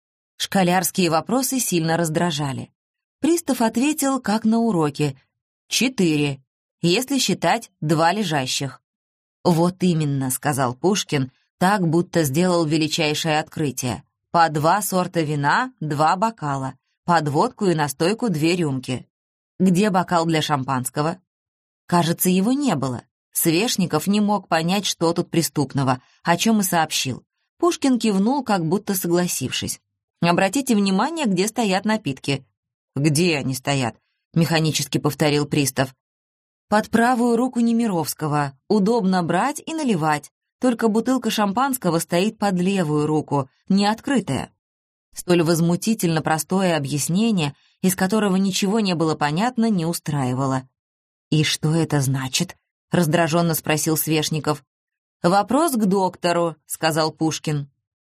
A: Школярские вопросы сильно раздражали. Пристав ответил, как на уроке, «Четыре, если считать два лежащих». «Вот именно», — сказал Пушкин, так будто сделал величайшее открытие. «По два сорта вина, два бокала, под водку и настойку две рюмки. Где бокал для шампанского?» Кажется, его не было. Свешников не мог понять, что тут преступного, о чем и сообщил. Пушкин кивнул, как будто согласившись. «Обратите внимание, где стоят напитки». «Где они стоят?» — механически повторил пристав. «Под правую руку Немировского. Удобно брать и наливать. Только бутылка шампанского стоит под левую руку, не открытая». Столь возмутительно простое объяснение, из которого ничего не было понятно, не устраивало. «И что это значит?» — раздраженно спросил Свешников. «Вопрос к доктору», — сказал Пушкин.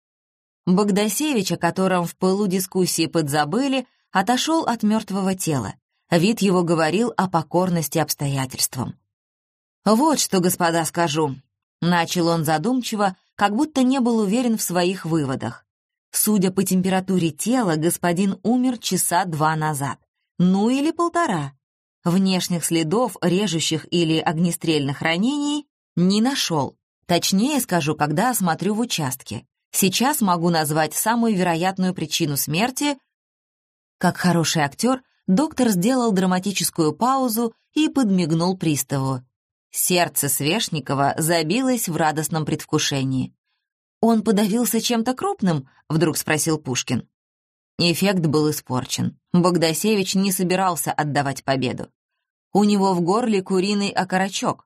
A: Богдасевич, о котором в пылу дискуссии подзабыли, отошел от мертвого тела. Вид его говорил о покорности обстоятельствам. «Вот что, господа, скажу», — начал он задумчиво, как будто не был уверен в своих выводах. «Судя по температуре тела, господин умер часа два назад. Ну или полтора. Внешних следов, режущих или огнестрельных ранений не нашел. Точнее скажу, когда осмотрю в участке. Сейчас могу назвать самую вероятную причину смерти». Как хороший актер, доктор сделал драматическую паузу и подмигнул приставу. Сердце Свешникова забилось в радостном предвкушении. «Он подавился чем-то крупным?» — вдруг спросил Пушкин. Эффект был испорчен. Богдасевич не собирался отдавать победу. У него в горле куриный окорочок.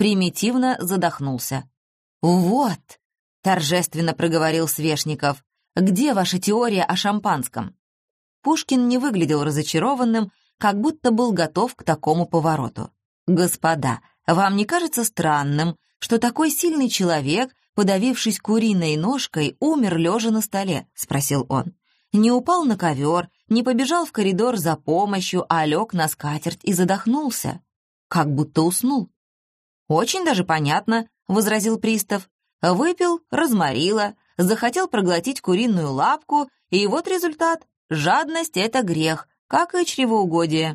A: Примитивно задохнулся. «Вот», — торжественно проговорил Свешников, Где ваша теория о шампанском?» Пушкин не выглядел разочарованным, как будто был готов к такому повороту. «Господа, вам не кажется странным, что такой сильный человек, подавившись куриной ножкой, умер лежа на столе?» — спросил он. «Не упал на ковер, не побежал в коридор за помощью, а лег на скатерть и задохнулся. Как будто уснул». «Очень даже понятно», — возразил пристав. «Выпил, разморило, захотел проглотить куриную лапку, и вот результат. Жадность — это грех, как и чревоугодие».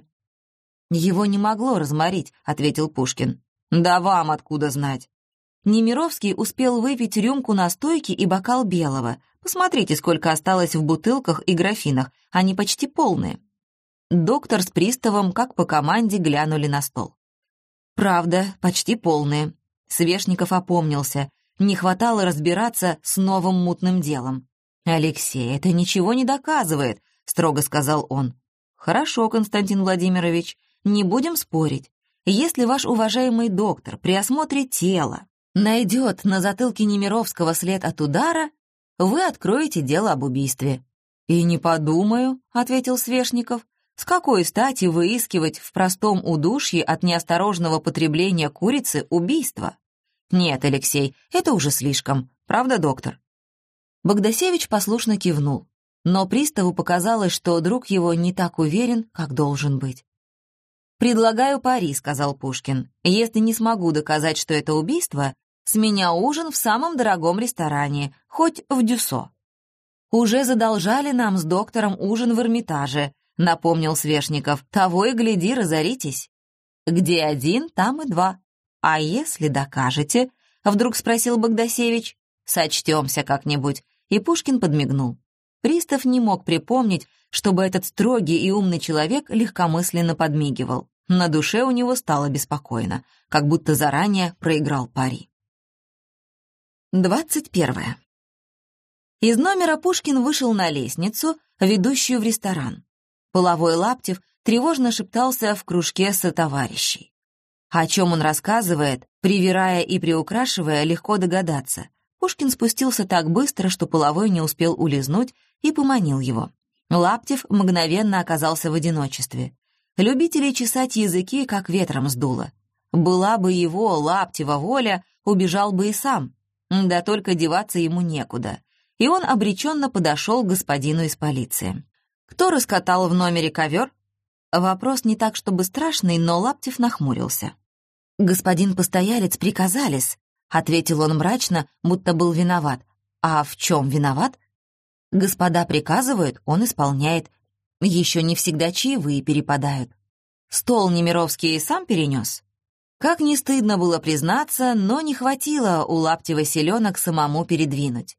A: «Его не могло разморить», — ответил Пушкин. «Да вам откуда знать?» Немировский успел выпить рюмку настойки и бокал белого. Посмотрите, сколько осталось в бутылках и графинах, они почти полные. Доктор с приставом, как по команде, глянули на стол. «Правда, почти полные». Свешников опомнился. Не хватало разбираться с новым мутным делом. «Алексей, это ничего не доказывает», — строго сказал он. «Хорошо, Константин Владимирович, не будем спорить. Если ваш уважаемый доктор при осмотре тела найдет на затылке Немировского след от удара, вы откроете дело об убийстве». «И не подумаю», — ответил Свешников. «С какой стати выискивать в простом удушье от неосторожного потребления курицы убийство? Нет, Алексей, это уже слишком. Правда, доктор?» Богдасевич послушно кивнул, но приставу показалось, что друг его не так уверен, как должен быть. «Предлагаю пари», — сказал Пушкин. «Если не смогу доказать, что это убийство, с меня ужин в самом дорогом ресторане, хоть в Дюссо». «Уже задолжали нам с доктором ужин в Эрмитаже», — напомнил Свешников. «Того и гляди, разоритесь». «Где один, там и два». «А если докажете?» — вдруг спросил Богдасевич. «Сочтемся как-нибудь». И Пушкин подмигнул. Пристав не мог припомнить, чтобы этот строгий и умный человек легкомысленно подмигивал. На душе у него стало беспокойно, как будто заранее проиграл пари. Двадцать первое. Из номера Пушкин вышел на лестницу, ведущую в ресторан. Половой Лаптев тревожно шептался в кружке сотоварищей. О чем он рассказывает, привирая и приукрашивая, легко догадаться. Пушкин спустился так быстро, что Половой не успел улизнуть, и поманил его. Лаптев мгновенно оказался в одиночестве. Любителей чесать языки как ветром сдуло. Была бы его, Лаптева, воля, убежал бы и сам. Да только деваться ему некуда. И он обреченно подошел к господину из полиции. «Кто раскатал в номере ковер?» Вопрос не так чтобы страшный, но Лаптев нахмурился. «Господин постоялец приказались», — ответил он мрачно, будто был виноват. «А в чем виноват?» «Господа приказывают, он исполняет. Еще не всегда чаевые перепадают. Стол Немировский сам перенес?» Как не стыдно было признаться, но не хватило у Лаптева селенок самому передвинуть.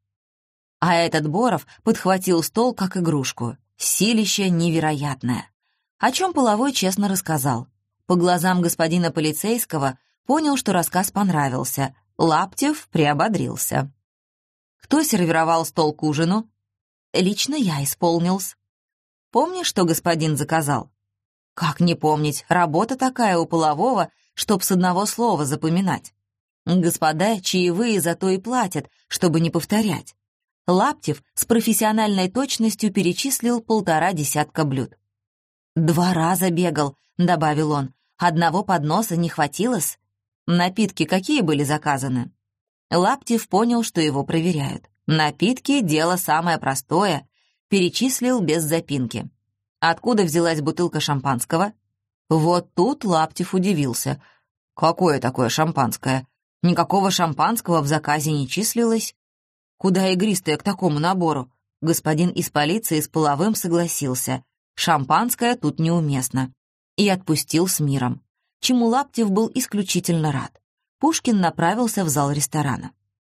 A: А этот Боров подхватил стол как игрушку. Силище невероятное. О чем Половой честно рассказал. По глазам господина полицейского понял, что рассказ понравился. Лаптев приободрился. «Кто сервировал стол к ужину?» «Лично я исполнился». «Помнишь, что господин заказал?» «Как не помнить, работа такая у Полового, чтоб с одного слова запоминать. Господа чаевые зато и платят, чтобы не повторять». Лаптев с профессиональной точностью перечислил полтора десятка блюд. «Два раза бегал», — добавил он. «Одного подноса не хватилось?» «Напитки какие были заказаны?» Лаптев понял, что его проверяют. «Напитки — дело самое простое», — перечислил без запинки. «Откуда взялась бутылка шампанского?» Вот тут Лаптев удивился. «Какое такое шампанское? Никакого шампанского в заказе не числилось». «Куда игристое к такому набору?» Господин из полиции с Половым согласился. Шампанское тут неуместно. И отпустил с миром, чему Лаптев был исключительно рад. Пушкин направился в зал ресторана.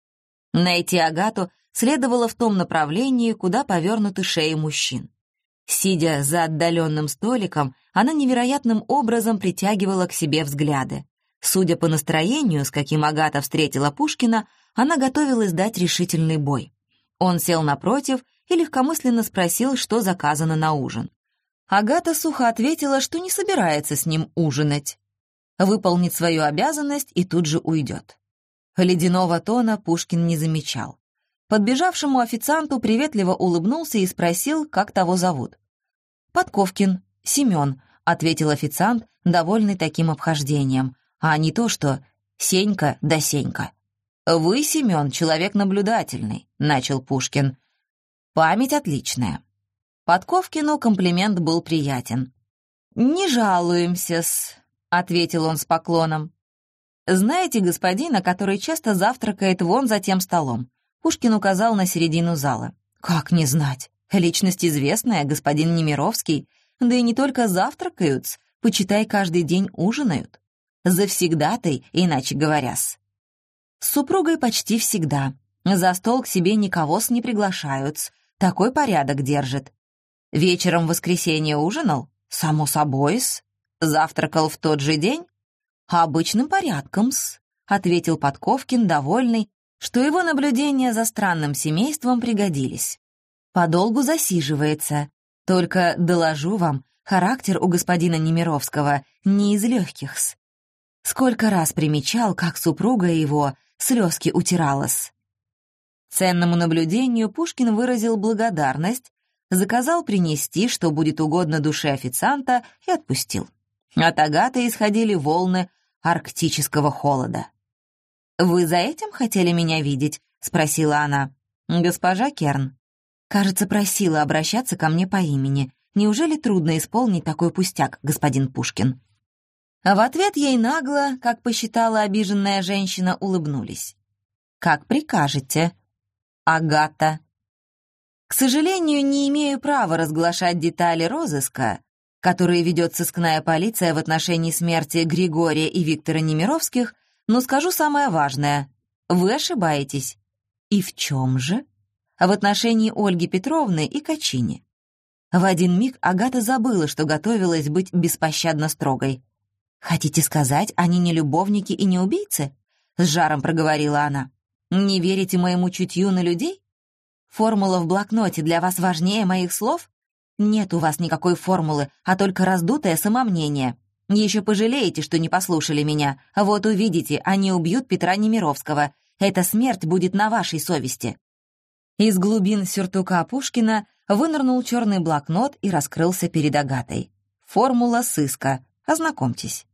A: Найти Агату следовало в том направлении, куда повернуты шеи мужчин. Сидя за отдаленным столиком, она невероятным образом притягивала к себе взгляды. Судя по настроению, с каким Агата встретила Пушкина, она готовилась дать решительный бой. Он сел напротив и легкомысленно спросил, что заказано на ужин. Агата сухо ответила, что не собирается с ним ужинать. Выполнит свою обязанность и тут же уйдет. Ледяного тона Пушкин не замечал. Подбежавшему официанту приветливо улыбнулся и спросил, как того зовут. «Подковкин, Семен», — ответил официант, довольный таким обхождением, а не то, что «Сенька да Сенька». «Вы, Семен, человек наблюдательный», — начал Пушкин. «Память отличная». Подковкину комплимент был приятен. «Не жалуемся-с», — ответил он с поклоном. «Знаете господина, который часто завтракает вон за тем столом?» Пушкин указал на середину зала. «Как не знать? Личность известная, господин Немировский. Да и не только завтракают, почитай, каждый день ужинают. Завсегдатай, иначе говоря-с. С супругой почти всегда. За стол к себе никого-с не приглашают. Такой порядок держит. Вечером в воскресенье ужинал? Само собой-с. Завтракал в тот же день? Обычным порядком-с», — ответил Подковкин, довольный, что его наблюдения за странным семейством пригодились. «Подолгу засиживается. Только, доложу вам, характер у господина Немировского не из легких-с. Сколько раз примечал, как супруга его слезки утирала-с». Ценному наблюдению Пушкин выразил благодарность, заказал принести, что будет угодно душе официанта, и отпустил. От Агаты исходили волны арктического холода. «Вы за этим хотели меня видеть?» — спросила она. «Госпожа Керн, кажется, просила обращаться ко мне по имени. Неужели трудно исполнить такой пустяк, господин Пушкин?» А в ответ ей нагло, как посчитала обиженная женщина, улыбнулись. «Как прикажете, Агата». К сожалению, не имею права разглашать детали розыска, которые ведет сыскная полиция в отношении смерти Григория и Виктора Немировских, но скажу самое важное. Вы ошибаетесь. И в чем же? В отношении Ольги Петровны и Качини. В один миг Агата забыла, что готовилась быть беспощадно строгой. «Хотите сказать, они не любовники и не убийцы?» — с жаром проговорила она. «Не верите моему чутью на людей? Формула в блокноте для вас важнее моих слов? Нет у вас никакой формулы, а только раздутое самомнение. Еще пожалеете, что не послушали меня. Вот увидите, они убьют Петра Немировского. Эта смерть будет на вашей совести». Из глубин сюртука Пушкина вынырнул черный блокнот и раскрылся перед Агатой. «Формула сыска. Ознакомьтесь».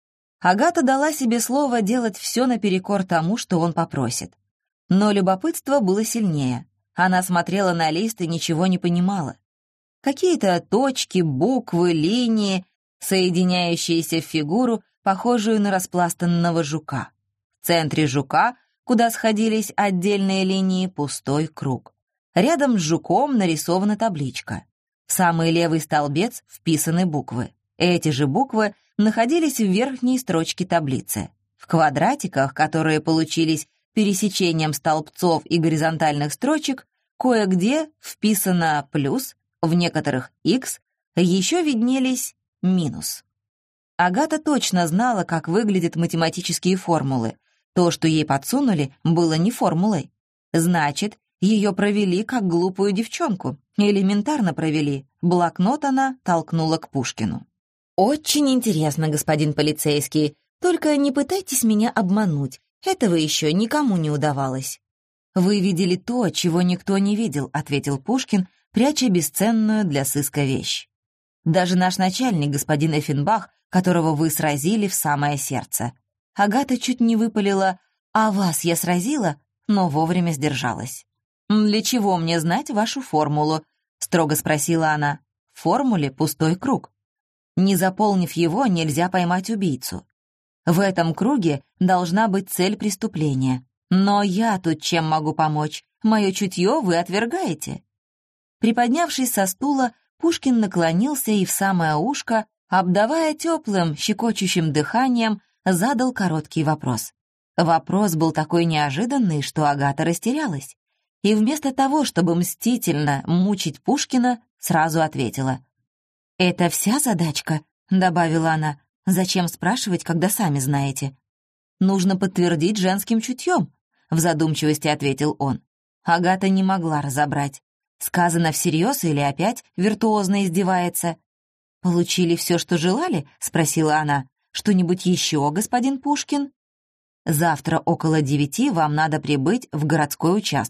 A: Агата дала себе слово делать все наперекор тому, что он попросит. Но любопытство было сильнее. Она смотрела на лист и ничего не понимала. Какие-то точки, буквы, линии, соединяющиеся в фигуру, похожую на распластанного жука. В центре жука, куда сходились отдельные линии, пустой круг. Рядом с жуком нарисована табличка. В самый левый столбец вписаны буквы. Эти же буквы находились в верхней строчке таблицы. В квадратиках, которые получились пересечением столбцов и горизонтальных строчек, кое-где вписано «плюс», в некоторых «х», еще виднелись «минус». Агата точно знала, как выглядят математические формулы. То, что ей подсунули, было не формулой. Значит, ее провели как глупую девчонку. Элементарно провели. Блокнот она толкнула к Пушкину. «Очень интересно, господин полицейский. Только не пытайтесь меня обмануть. Этого еще никому не удавалось». «Вы видели то, чего никто не видел», — ответил Пушкин, пряча бесценную для сыска вещь. «Даже наш начальник, господин Эффенбах, которого вы сразили в самое сердце». Агата чуть не выпалила «А вас я сразила?», но вовремя сдержалась. «Для чего мне знать вашу формулу?» — строго спросила она. «В формуле пустой круг. Не заполнив его, нельзя поймать убийцу. В этом круге должна быть цель преступления. Но я тут чем могу помочь? Мое чутье вы отвергаете». Приподнявшись со стула, Пушкин наклонился и в самое ушко, обдавая теплым, щекочущим дыханием, задал короткий вопрос. Вопрос был такой неожиданный, что Агата растерялась. И вместо того, чтобы мстительно мучить Пушкина, сразу ответила. «Это вся задачка?» — добавила она. «Зачем спрашивать, когда сами знаете?» «Нужно подтвердить женским чутьем», — в задумчивости ответил он. Агата не могла разобрать. Сказано всерьез или опять виртуозно издевается? «Получили все, что желали?» — спросила она. «Что-нибудь еще, господин Пушкин?» «Завтра около девяти вам надо прибыть в городской участок.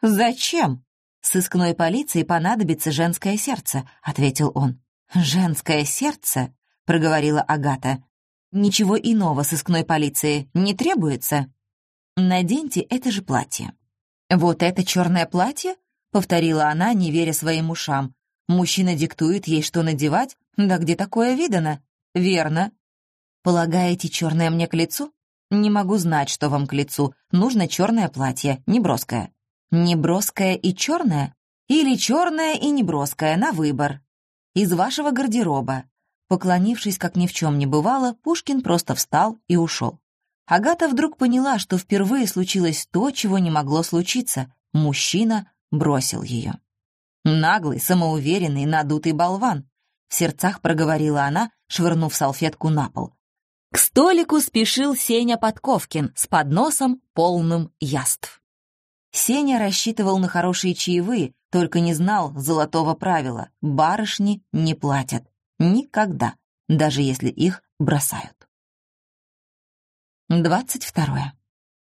A: «Зачем?» «Сыскной полиции понадобится женское сердце», — ответил он. «Женское сердце?» — проговорила Агата. «Ничего иного сыскной полиции не требуется. Наденьте это же платье». «Вот это черное платье?» — повторила она, не веря своим ушам. «Мужчина диктует ей, что надевать? Да где такое видано?» «Верно». «Полагаете, черное мне к лицу?» «Не могу знать, что вам к лицу. Нужно черное платье, неброское». «Неброское и черное? Или черное и неброское, на выбор?» «Из вашего гардероба». Поклонившись, как ни в чем не бывало, Пушкин просто встал и ушел. Агата вдруг поняла, что впервые случилось то, чего не могло случиться. Мужчина бросил ее. «Наглый, самоуверенный, надутый болван», — в сердцах проговорила она, швырнув салфетку на пол. К столику спешил Сеня Подковкин с подносом, полным яств. Сеня рассчитывал на хорошие чаевые, только не знал золотого правила — барышни не платят. Никогда, даже если их бросают. Двадцать второе.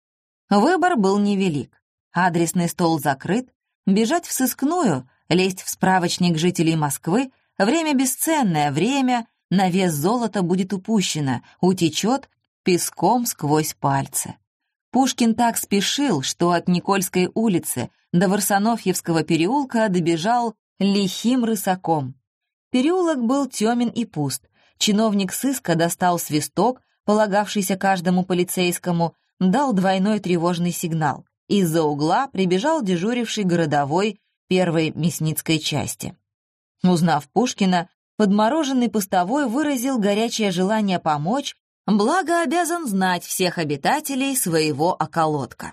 A: Выбор был невелик. Адресный стол закрыт, бежать в сыскную, лезть в справочник жителей Москвы — время бесценное, время, на вес золота будет упущено, утечет песком сквозь пальцы. Пушкин так спешил, что от Никольской улицы до Варсонофьевского переулка добежал лихим рысаком. Переулок был темен и пуст. Чиновник сыска достал свисток, полагавшийся каждому полицейскому, дал двойной тревожный сигнал. Из-за угла прибежал дежуривший городовой первой Мясницкой части. Узнав Пушкина, подмороженный постовой выразил горячее желание помочь, благо обязан знать всех обитателей своего околотка.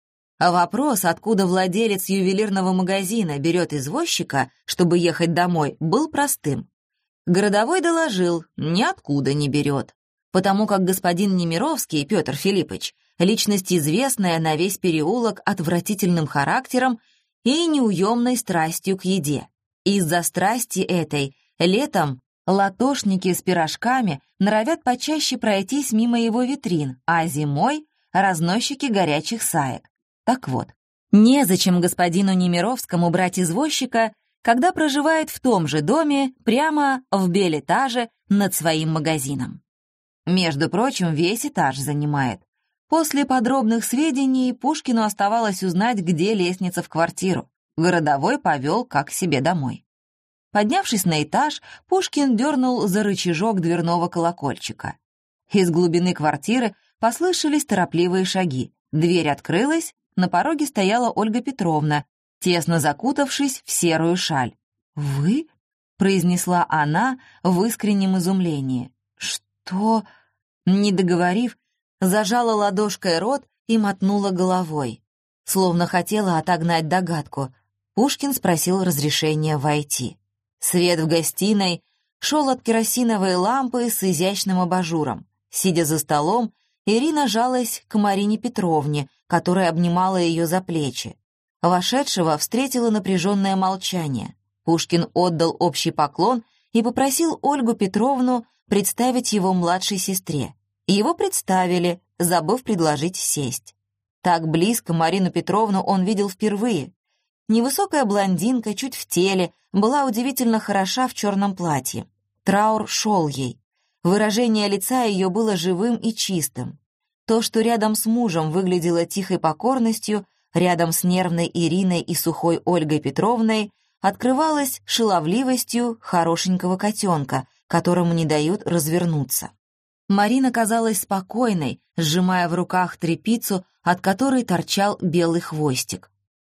A: А вопрос, откуда владелец ювелирного магазина берет извозчика, чтобы ехать домой, был простым. Городовой доложил, ниоткуда не берет, потому как господин Немировский, Петр Филиппович, личность известная на весь переулок отвратительным характером и неуемной страстью к еде. Из-за страсти этой летом латошники с пирожками норовят почаще пройтись мимо его витрин, а зимой — разносчики горячих саек. Так вот, незачем господину Немировскому брать извозчика, когда проживает в том же доме, прямо в белэтаже над своим магазином. Между прочим, весь этаж занимает. После подробных сведений Пушкину оставалось узнать, где лестница в квартиру. Городовой повел как к себе домой. Поднявшись на этаж, Пушкин дернул за рычажок дверного колокольчика. Из глубины квартиры послышались торопливые шаги. Дверь открылась, на пороге стояла Ольга Петровна, тесно закутавшись в серую шаль. «Вы?» — произнесла она в искреннем изумлении. «Что?» Не договорив, зажала ладошкой рот и мотнула головой, словно хотела отогнать догадку. Пушкин спросил разрешения войти. Свет в гостиной шел от керосиновой лампы с изящным абажуром. Сидя за столом, Ирина жалась к Марине Петровне, которая обнимала ее за плечи. Вошедшего встретило напряженное молчание. Пушкин отдал общий поклон и попросил Ольгу Петровну представить его младшей сестре. Его представили, забыв предложить сесть. Так близко Марину Петровну он видел впервые. Невысокая блондинка, чуть в теле, была удивительно хороша в черном платье. Траур шел ей. Выражение лица ее было живым и чистым. То, что рядом с мужем выглядело тихой покорностью, рядом с нервной Ириной и сухой Ольгой Петровной, открывалось шаловливостью хорошенького котенка, которому не дают развернуться. Марина казалась спокойной, сжимая в руках тряпицу, от которой торчал белый хвостик.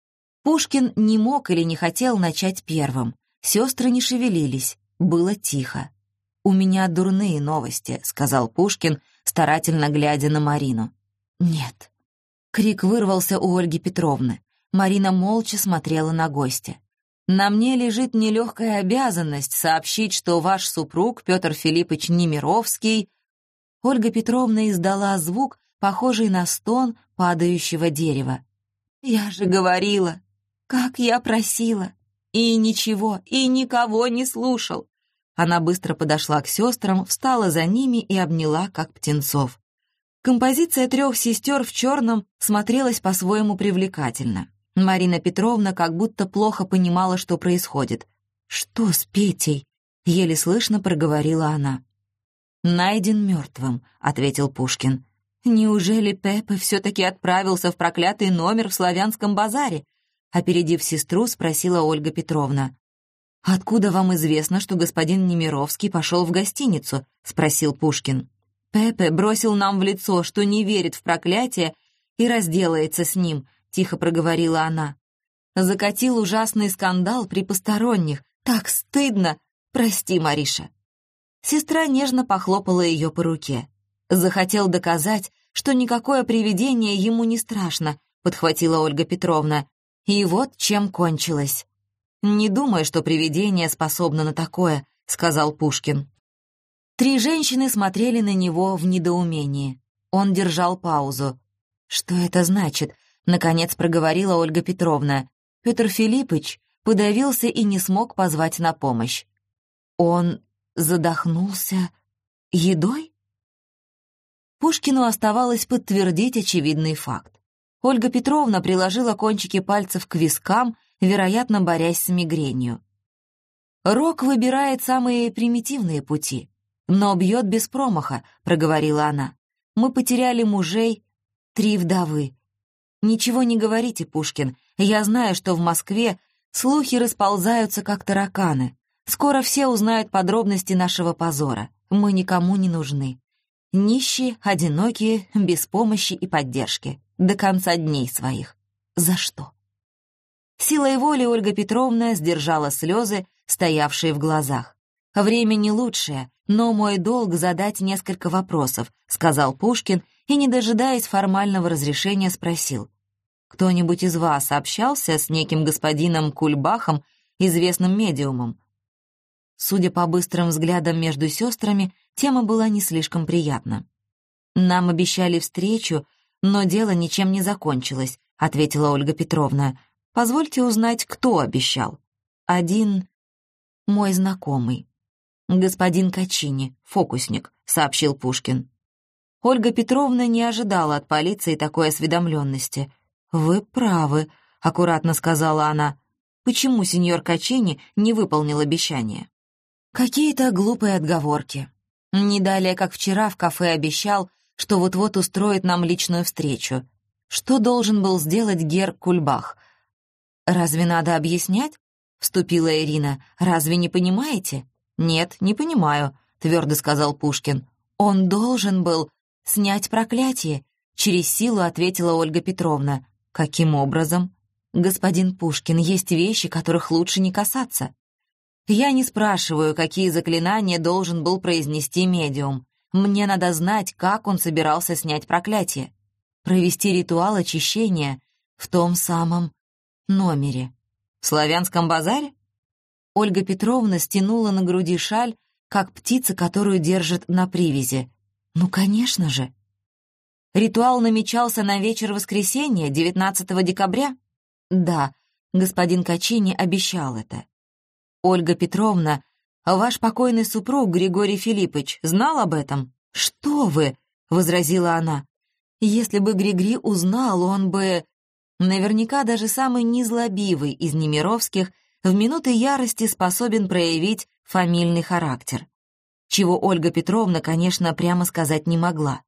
A: Пушкин не мог или не хотел начать первым. Сестры не шевелились, было тихо. «У меня дурные новости», — сказал Пушкин, старательно глядя на Марину. «Нет». Крик вырвался у Ольги Петровны. Марина молча смотрела на гостя. «На мне лежит нелегкая обязанность сообщить, что ваш супруг, Петр Филиппович Немировский...» Ольга Петровна издала звук, похожий на стон падающего дерева. «Я же говорила, как я просила, и ничего, и никого не слушал». Она быстро подошла к сестрам, встала за ними и обняла, как птенцов. Композиция трех сестер в черном смотрелась по-своему привлекательно. Марина Петровна как будто плохо понимала, что происходит. «Что с Петей?» — еле слышно проговорила она. «Найден мертвым», — ответил Пушкин. «Неужели Пепе все-таки отправился в проклятый номер в Славянском базаре?» Опередив сестру, спросила Ольга Петровна. «Откуда вам известно, что господин Немировский пошел в гостиницу?» — спросил Пушкин. «Пепе бросил нам в лицо, что не верит в проклятие и разделается с ним», — тихо проговорила она. «Закатил ужасный скандал при посторонних. Так стыдно! Прости, Мариша». Сестра нежно похлопала ее по руке. «Захотел доказать, что никакое привидение ему не страшно», — подхватила Ольга Петровна. «И вот чем кончилось». «Не думаю, что привидение способно на такое», — сказал Пушкин. Три женщины смотрели на него в недоумении. Он держал паузу. «Что это значит?» — наконец проговорила Ольга Петровна. Петр Филиппович подавился и не смог позвать на помощь. «Он задохнулся едой?» Пушкину оставалось подтвердить очевидный факт. Ольга Петровна приложила кончики пальцев к вискам, вероятно, борясь с мигренью. «Рок выбирает самые примитивные пути, но бьет без промаха», — проговорила она. «Мы потеряли мужей, три вдовы. Ничего не говорите, Пушкин, я знаю, что в Москве слухи расползаются, как тараканы. Скоро все узнают подробности нашего позора. Мы никому не нужны. Нищие, одинокие, без помощи и поддержки. До конца дней своих. За что?» Силой воли Ольга Петровна сдержала слезы, стоявшие в глазах. «Время не лучшее, но мой долг задать несколько вопросов», — сказал Пушкин и, не дожидаясь формального разрешения, спросил. «Кто-нибудь из вас общался с неким господином Кульбахом, известным медиумом?» Судя по быстрым взглядам между сестрами, тема была не слишком приятна. «Нам обещали встречу, но дело ничем не закончилось», — ответила Ольга Петровна. «Позвольте узнать, кто обещал». «Один мой знакомый. Господин Качини, фокусник», — сообщил Пушкин. Ольга Петровна не ожидала от полиции такой осведомленности. «Вы правы», — аккуратно сказала она. «Почему сеньор Качини не выполнил обещание?» «Какие-то глупые отговорки. Не далее, как вчера, в кафе обещал, что вот-вот устроит нам личную встречу. Что должен был сделать гер Кульбах?» «Разве надо объяснять?» — вступила Ирина. «Разве не понимаете?» «Нет, не понимаю», — твердо сказал Пушкин. «Он должен был снять проклятие», — через силу ответила Ольга Петровна. «Каким образом?» «Господин Пушкин, есть вещи, которых лучше не касаться». «Я не спрашиваю, какие заклинания должен был произнести медиум. Мне надо знать, как он собирался снять проклятие. Провести ритуал очищения в том самом номере. В Славянском базаре?» Ольга Петровна стянула на груди шаль, как птица, которую держат на привязи. «Ну, конечно же». «Ритуал намечался на вечер воскресенья, девятнадцатого декабря?» «Да, господин Качини обещал это». «Ольга Петровна, ваш покойный супруг Григорий Филиппович знал об этом?» «Что вы?» — возразила она. «Если бы Григорий узнал, он бы...» Наверняка даже самый незлобивый из Немировских в минуты ярости способен проявить фамильный характер, чего Ольга Петровна, конечно, прямо сказать не могла.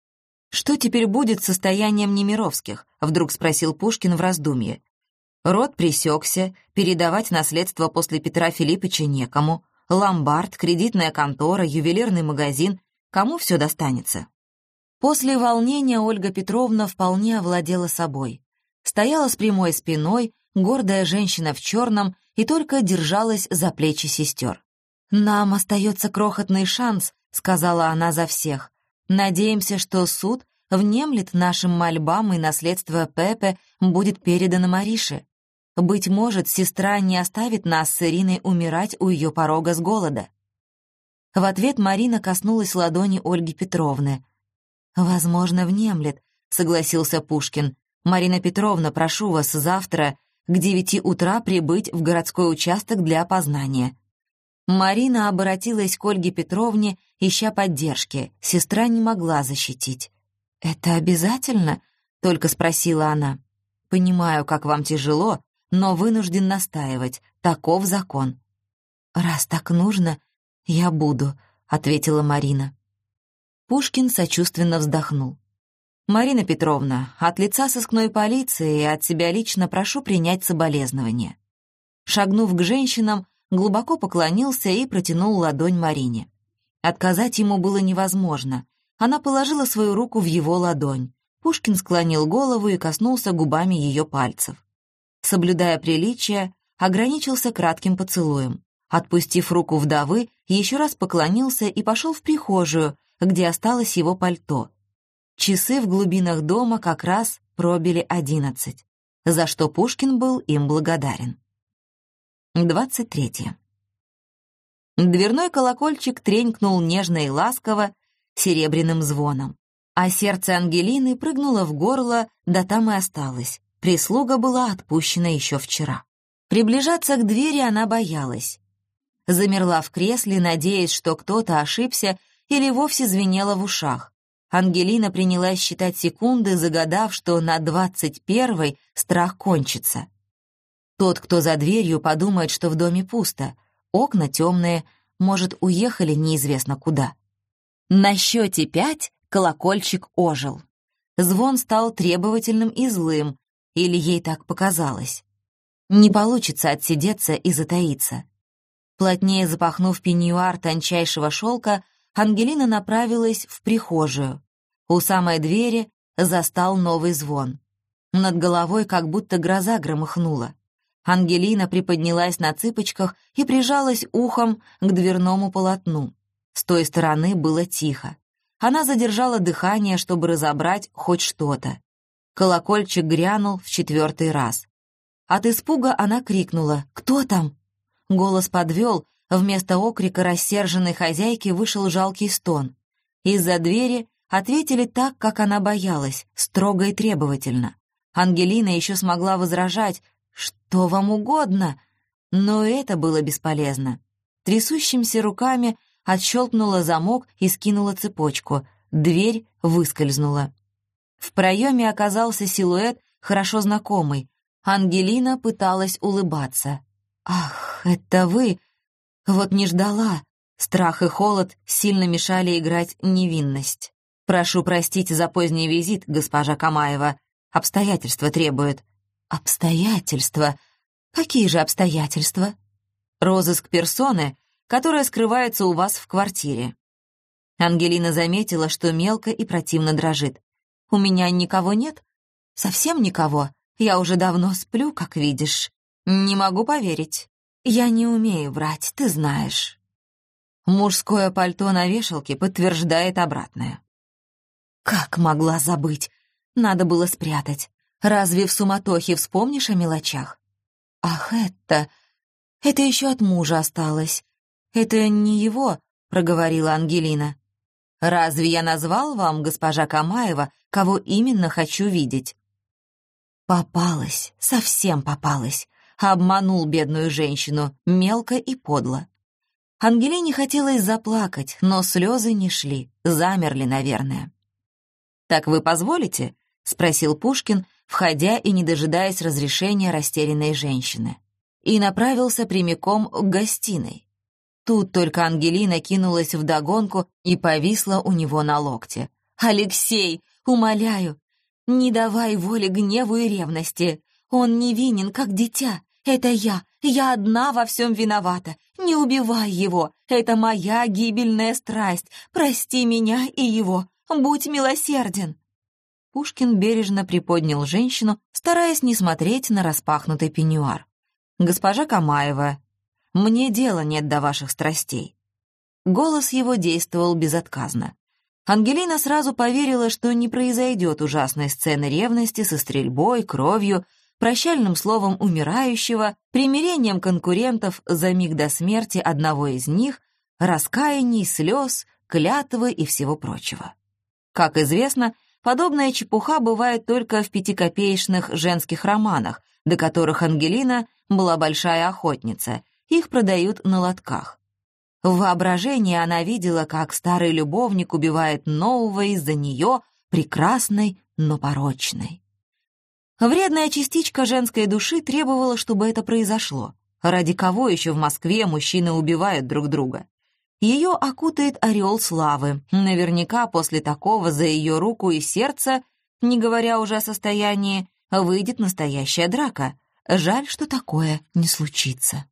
A: «Что теперь будет с состоянием Немировских?» — вдруг спросил Пушкин в раздумье. Род пресекся, передавать наследство после Петра Филипповича некому, ломбард, кредитная контора, ювелирный магазин, кому все достанется? После волнения Ольга Петровна вполне овладела собой. Стояла с прямой спиной, гордая женщина в черном, и только держалась за плечи сестер. «Нам остается крохотный шанс», — сказала она за всех. «Надеемся, что суд внемлет нашим мольбам, и наследство Пепе будет передано Марише. Быть может, сестра не оставит нас с Ириной умирать у ее порога с голода». В ответ Марина коснулась ладони Ольги Петровны. «Возможно, внемлет», — согласился Пушкин. «Марина Петровна, прошу вас завтра к девяти утра прибыть в городской участок для опознания». Марина обратилась к Ольге Петровне, ища поддержки. Сестра не могла защитить. «Это обязательно?» — только спросила она. понимаю, как вам тяжело, но вынужден настаивать. Таков закон». «Раз так нужно, я буду», — ответила Марина. Пушкин сочувственно вздохнул. «Марина Петровна, от лица сыскной полиции и от себя лично прошу принять соболезнования». Шагнув к женщинам, глубоко поклонился и протянул ладонь Марине. Отказать ему было невозможно. Она положила свою руку в его ладонь. Пушкин склонил голову и коснулся губами ее пальцев. Соблюдая приличие, ограничился кратким поцелуем. Отпустив руку вдовы, еще раз поклонился и пошел в прихожую, где осталось его пальто. Часы в глубинах дома как раз пробили одиннадцать, за что Пушкин был им благодарен. двадцать третье. Дверной колокольчик тренькнул нежно и ласково серебряным звоном, а сердце Ангелины прыгнуло в горло, да там и осталось. Прислуга была отпущена еще вчера. Приближаться к двери она боялась. Замерла в кресле, надеясь, что кто-то ошибся или вовсе звенело в ушах. Ангелина принялась считать секунды, загадав, что на двадцать первой страх кончится. Тот, кто за дверью, подумает, что в доме пусто. Окна темные, может, уехали неизвестно куда. На счете пять колокольчик ожил. Звон стал требовательным и злым, или ей так показалось. Не получится отсидеться и затаиться. Плотнее запахнув пеньюар тончайшего шелка, Ангелина направилась в прихожую. У самой двери застал новый звон. Над головой как будто гроза громыхнула. Ангелина приподнялась на цыпочках и прижалась ухом к дверному полотну. С той стороны было тихо. Она задержала дыхание, чтобы разобрать хоть что-то. Колокольчик грянул в четвертый раз. От испуга она крикнула: «Кто там?». Голос подвел, вместо окрика рассерженной хозяйки вышел жалкий стон. Из-за двери ответили так, как она боялась, строго и требовательно. Ангелина еще смогла возражать: «Что вам угодно?», но это было бесполезно. Трясущимися руками отщелкнула замок и скинула цепочку. Дверь выскользнула. В проеме оказался силуэт, хорошо знакомый. Ангелина пыталась улыбаться. «Ах, это вы! Вот не ждала!» Страх и холод сильно мешали играть невинность. «Прошу простить за поздний визит, госпожа Камаева. Обстоятельства требуют». «Обстоятельства? Какие же обстоятельства?» «Розыск персоны, которая скрывается у вас в квартире». Ангелина заметила, что мелко и противно дрожит. «У меня никого нет? Совсем никого? Я уже давно сплю, как видишь. Не могу поверить. Я не умею врать, ты знаешь». Мужское пальто на вешалке подтверждает обратное. Как могла забыть? Надо было спрятать. Разве в суматохе вспомнишь о мелочах? Ах, это... Это еще от мужа осталось. Это не его, проговорила Ангелина. Разве я назвал вам, госпожа Камаева, кого именно хочу видеть? Попалась, совсем попалась. Обманул бедную женщину, мелко и подло. Ангелине хотелось заплакать, но слезы не шли, замерли, наверное. «Так вы позволите?» — спросил Пушкин, входя и не дожидаясь разрешения растерянной женщины. И направился прямиком к гостиной. Тут только Ангелина кинулась вдогонку и повисла у него на локте. «Алексей, умоляю, не давай воли гневу и ревности. Он невинен, как дитя. Это я, я одна во всем виновата. Не убивай его, это моя гибельная страсть. Прости меня и его, будь милосерден». Пушкин бережно приподнял женщину, стараясь не смотреть на распахнутый пеньюар. «Госпожа Камаева, мне дела нет до ваших страстей». Голос его действовал безотказно. Ангелина сразу поверила, что не произойдет ужасной сцены ревности со стрельбой, кровью, прощальным словом умирающего, примирением конкурентов за миг до смерти одного из них, раскаяний, слез, клятвы и всего прочего. Как известно, подобная чепуха бывает только в пятикопеечных женских романах, до которых Ангелина была большая охотница, их продают на лотках. В воображении она видела, как старый любовник убивает нового из-за нее, прекрасной, но порочной. Вредная частичка женской души требовала, чтобы это произошло. Ради кого еще в Москве мужчины убивают друг друга? Ее окутает ореол славы. Наверняка после такого за ее руку и сердце, не говоря уже о состоянии, выйдет настоящая драка. Жаль, что такое не случится.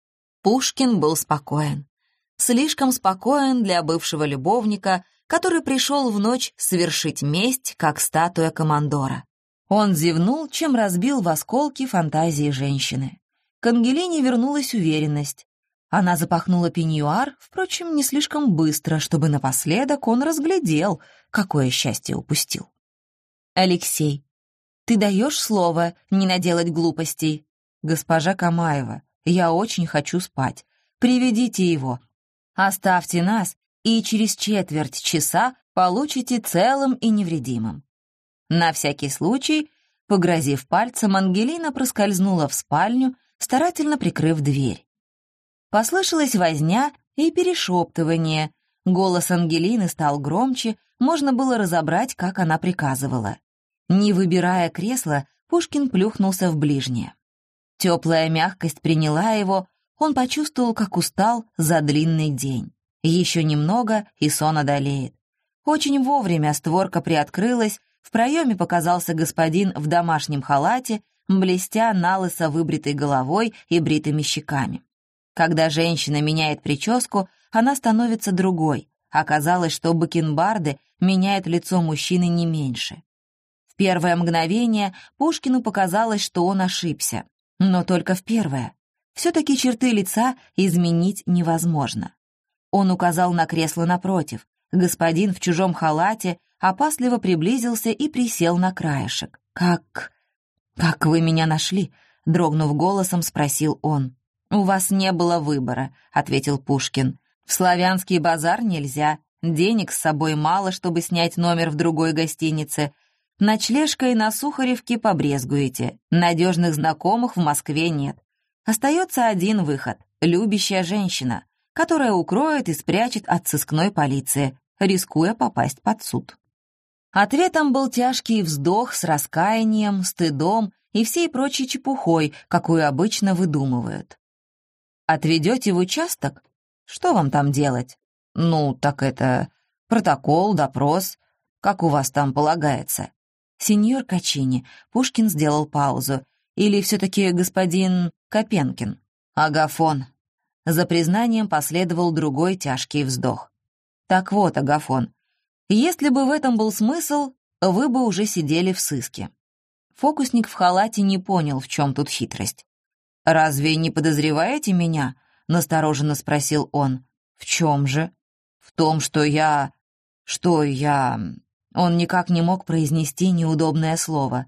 A: Пушкин был спокоен. Слишком спокоен для бывшего любовника, который пришел в ночь совершить месть, как статуя командора. Он зевнул, чем разбил в осколки фантазии женщины. К Ангелине вернулась уверенность. Она запахнула пеньюар, впрочем, не слишком быстро, чтобы напоследок он разглядел, какое счастье упустил. «Алексей, ты даешь слово не наделать глупостей?» «Госпожа Камаева, я очень хочу спать. Приведите его. Оставьте нас, и через четверть часа получите целым и невредимым». На всякий случай, погрозив пальцем, Ангелина проскользнула в спальню, старательно прикрыв дверь. Послышалась возня и перешептывание. Голос Ангелины стал громче, можно было разобрать, как она приказывала. Не выбирая кресла, Пушкин плюхнулся в ближнее. Теплая мягкость приняла его, он почувствовал, как устал за длинный день. Еще немного, и сон одолеет. Очень вовремя створка приоткрылась, в проеме показался господин в домашнем халате, блестя налысо выбритой головой и бритыми щеками. Когда женщина меняет прическу, она становится другой. Оказалось, что бакенбарды меняют лицо мужчины не меньше. В первое мгновение Пушкину показалось, что он ошибся. Но только в первое. Все-таки черты лица изменить невозможно. Он указал на кресло напротив. Господин в чужом халате опасливо приблизился и присел на краешек. «Как... как вы меня нашли?» — дрогнув голосом, спросил он. «У вас не было выбора», — ответил Пушкин. «В славянский базар нельзя, денег с собой мало, чтобы снять номер в другой гостинице. Ночлежкой на Сухаревке побрезгуете, надежных знакомых в Москве нет. Остается один выход — любящая женщина, которая укроет и спрячет от сыскной полиции, рискуя попасть под суд». Ответом был тяжкий вздох с раскаянием, стыдом и всей прочей чепухой, какую обычно выдумывают. «Отведете в участок? Что вам там делать?» «Ну, так это протокол, допрос, как у вас там полагается». «Сеньор Качини», — Пушкин сделал паузу, «или все-таки господин Копенкин?» «Агафон». За признанием последовал другой тяжкий вздох. «Так вот, Агафон, если бы в этом был смысл, вы бы уже сидели в сыске». Фокусник в халате не понял, в чем тут хитрость. «Разве не подозреваете меня?» — настороженно спросил он. «В чем же?» «В том, что я... что я...» Он никак не мог произнести неудобное слово.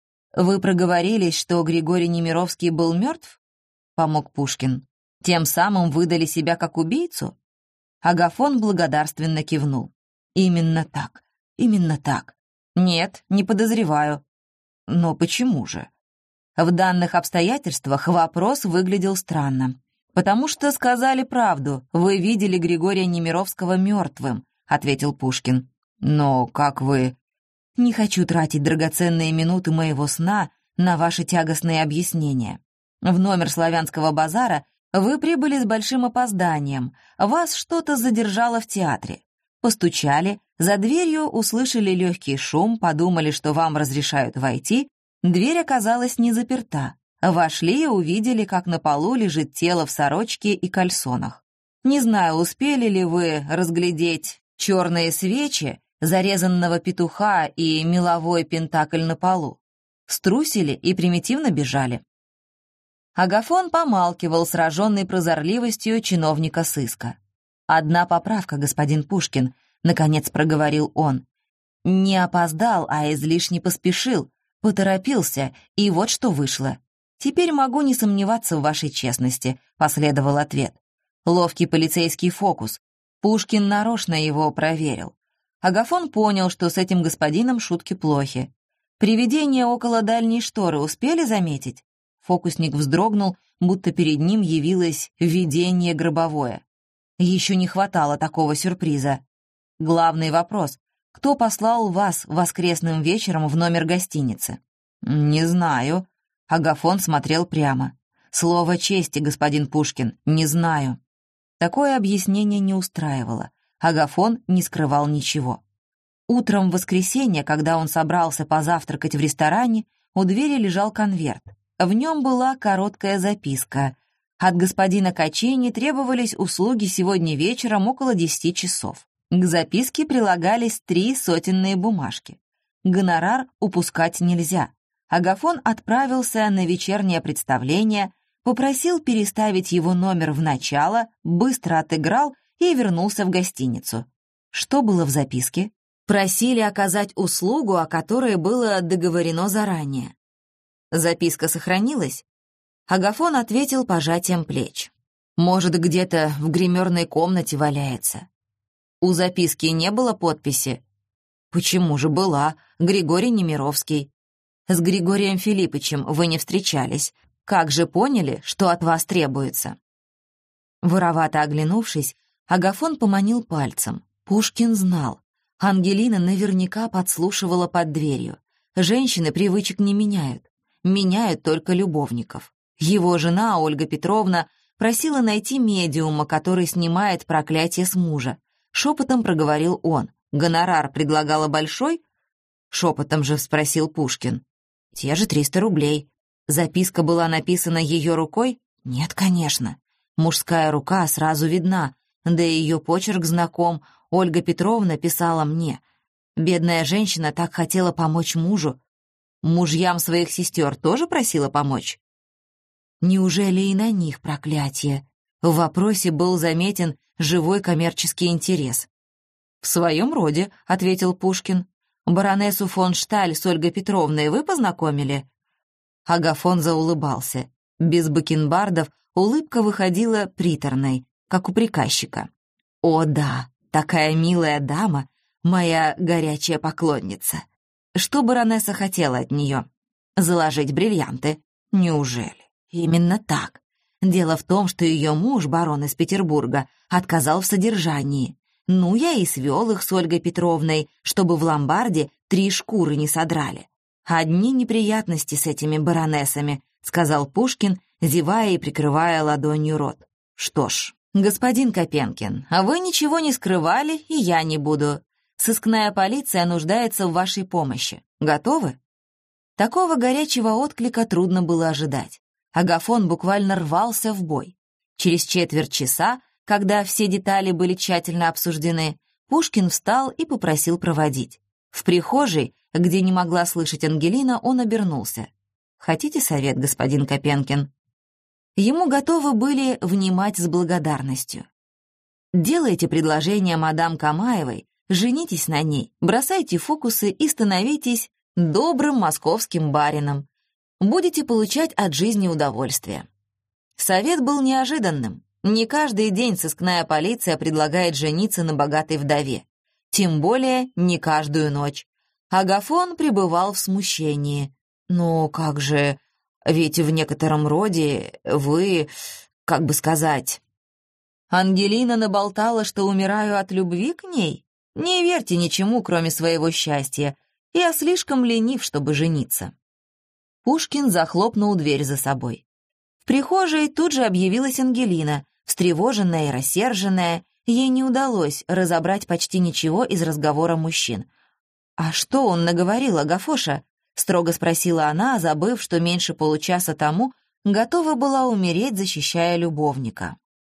A: «Вы проговорились, что Григорий Немировский был мертв?» — помог Пушкин. «Тем самым выдали себя как убийцу?» Агафон благодарственно кивнул. «Именно так, именно так. Нет, не подозреваю. Но почему же?» В данных обстоятельствах вопрос выглядел странно. «Потому что сказали правду, вы видели Григория Немировского мертвым», — ответил Пушкин. «Но как вы...» «Не хочу тратить драгоценные минуты моего сна на ваши тягостные объяснения. В номер славянского базара вы прибыли с большим опозданием, вас что-то задержало в театре. Постучали, за дверью услышали легкий шум, подумали, что вам разрешают войти. Дверь оказалась не заперта. Вошли и увидели, как на полу лежит тело в сорочке и кальсонах. Не знаю, успели ли вы разглядеть черные свечи, зарезанного петуха и меловой пентакль на полу. Струсили и примитивно бежали». Агафон помалкивал, сраженный прозорливостью чиновника сыска. «Одна поправка, господин Пушкин», — наконец проговорил он. «Не опоздал, а излишне поспешил, поторопился, и вот что вышло. Теперь могу не сомневаться в вашей честности», — последовал ответ. Ловкий полицейский фокус. Пушкин нарочно его проверил. Агафон понял, что с этим господином шутки плохи. «Привидение около дальней шторы успели заметить?» Фокусник вздрогнул, будто перед ним явилось видение гробовое. Еще не хватало такого сюрприза. Главный вопрос — кто послал вас воскресным вечером в номер гостиницы? «Не знаю». Агафон смотрел прямо. «Слово чести, господин Пушкин, не знаю». Такое объяснение не устраивало. Агафон не скрывал ничего. Утром в воскресенье, когда он собрался позавтракать в ресторане, у двери лежал конверт. В нем была короткая записка. От господина Качини требовались услуги сегодня вечером около десяти часов. К записке прилагались три сотенные бумажки. Гонорар упускать нельзя. Агафон отправился на вечернее представление, попросил переставить его номер в начало, быстро отыграл и вернулся в гостиницу. Что было в записке? Просили оказать услугу, о которой было договорено заранее. Записка сохранилась? Агафон ответил пожатием плеч. Может, где-то в гримерной комнате валяется. У записки не было подписи? Почему же была? Григорий Немировский. С Григорием Филиппычем вы не встречались. Как же поняли, что от вас требуется? Воровато оглянувшись, Агафон поманил пальцем. Пушкин знал. Ангелина наверняка подслушивала под дверью. Женщины привычек не меняют. Меняют только любовников. Его жена, Ольга Петровна, просила найти медиума, который снимает проклятие с мужа. Шепотом проговорил он. Гонорар предлагала большой? Шепотом же спросил Пушкин. Те же триста рублей. Записка была написана ее рукой? Нет, конечно. Мужская рука сразу видна, да и ее почерк знаком. Ольга Петровна писала мне. Бедная женщина так хотела помочь мужу. Мужьям своих сестер тоже просила помочь? Неужели и на них проклятие? В вопросе был заметен живой коммерческий интерес. «В своем роде», — ответил Пушкин. «Баронессу фон Шталь с Ольгой Петровной вы познакомили?» Агафон заулыбался. Без бакенбардов улыбка выходила приторной, как у приказчика. «О да, такая милая дама, моя горячая поклонница. Что баронесса хотела от нее? Заложить бриллианты? Неужели? Именно так. Дело в том, что ее муж, барон из Петербурга, отказал в содержании. Ну, я и свел их с Ольгой Петровной, чтобы в ломбарде три шкуры не содрали. Одни неприятности с этими баронессами», — сказал Пушкин, зевая и прикрывая ладонью рот. «Что ж, господин Копенкин, а вы ничего не скрывали, и я не буду. Сыскная полиция нуждается в вашей помощи. Готовы?» Такого горячего отклика трудно было ожидать. Агафон буквально рвался в бой. Через четверть часа, когда все детали были тщательно обсуждены, Пушкин встал и попросил проводить. В прихожей, где не могла слышать Ангелина, он обернулся. «Хотите совет, господин Копенкин?» Ему готовы были внимать с благодарностью. «Делайте предложение мадам Камаевой, женитесь на ней, бросайте фокусы и становитесь добрым московским барином. Будете получать от жизни удовольствие». Совет был неожиданным. Не каждый день сыскная полиция предлагает жениться на богатой вдове. Тем более не каждую ночь. Агафон пребывал в смущении. «Ну как же, ведь в некотором роде вы, как бы сказать...» Ангелина наболтала, что умираю от любви к ней? Не верьте ничему, кроме своего счастья. Я слишком ленив, чтобы жениться. Пушкин захлопнул дверь за собой. В прихожей тут же объявилась Ангелина, встревоженная и рассерженная. Ей не удалось разобрать почти ничего из разговора мужчин. «А что он наговорил, Агафоша?» — строго спросила она, забыв, что меньше получаса тому готова была умереть, защищая любовника.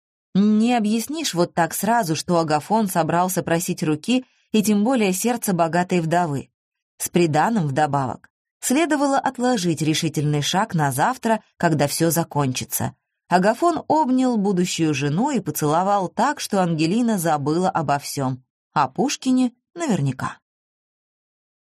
A: Не объяснишь вот так сразу, что Агафон собрался просить руки и тем более сердце богатой вдовы. С приданым вдобавок. Следовало отложить решительный шаг на завтра, когда все закончится. Агафон обнял будущую жену и поцеловал так, что Ангелина забыла обо всем. О Пушкине наверняка.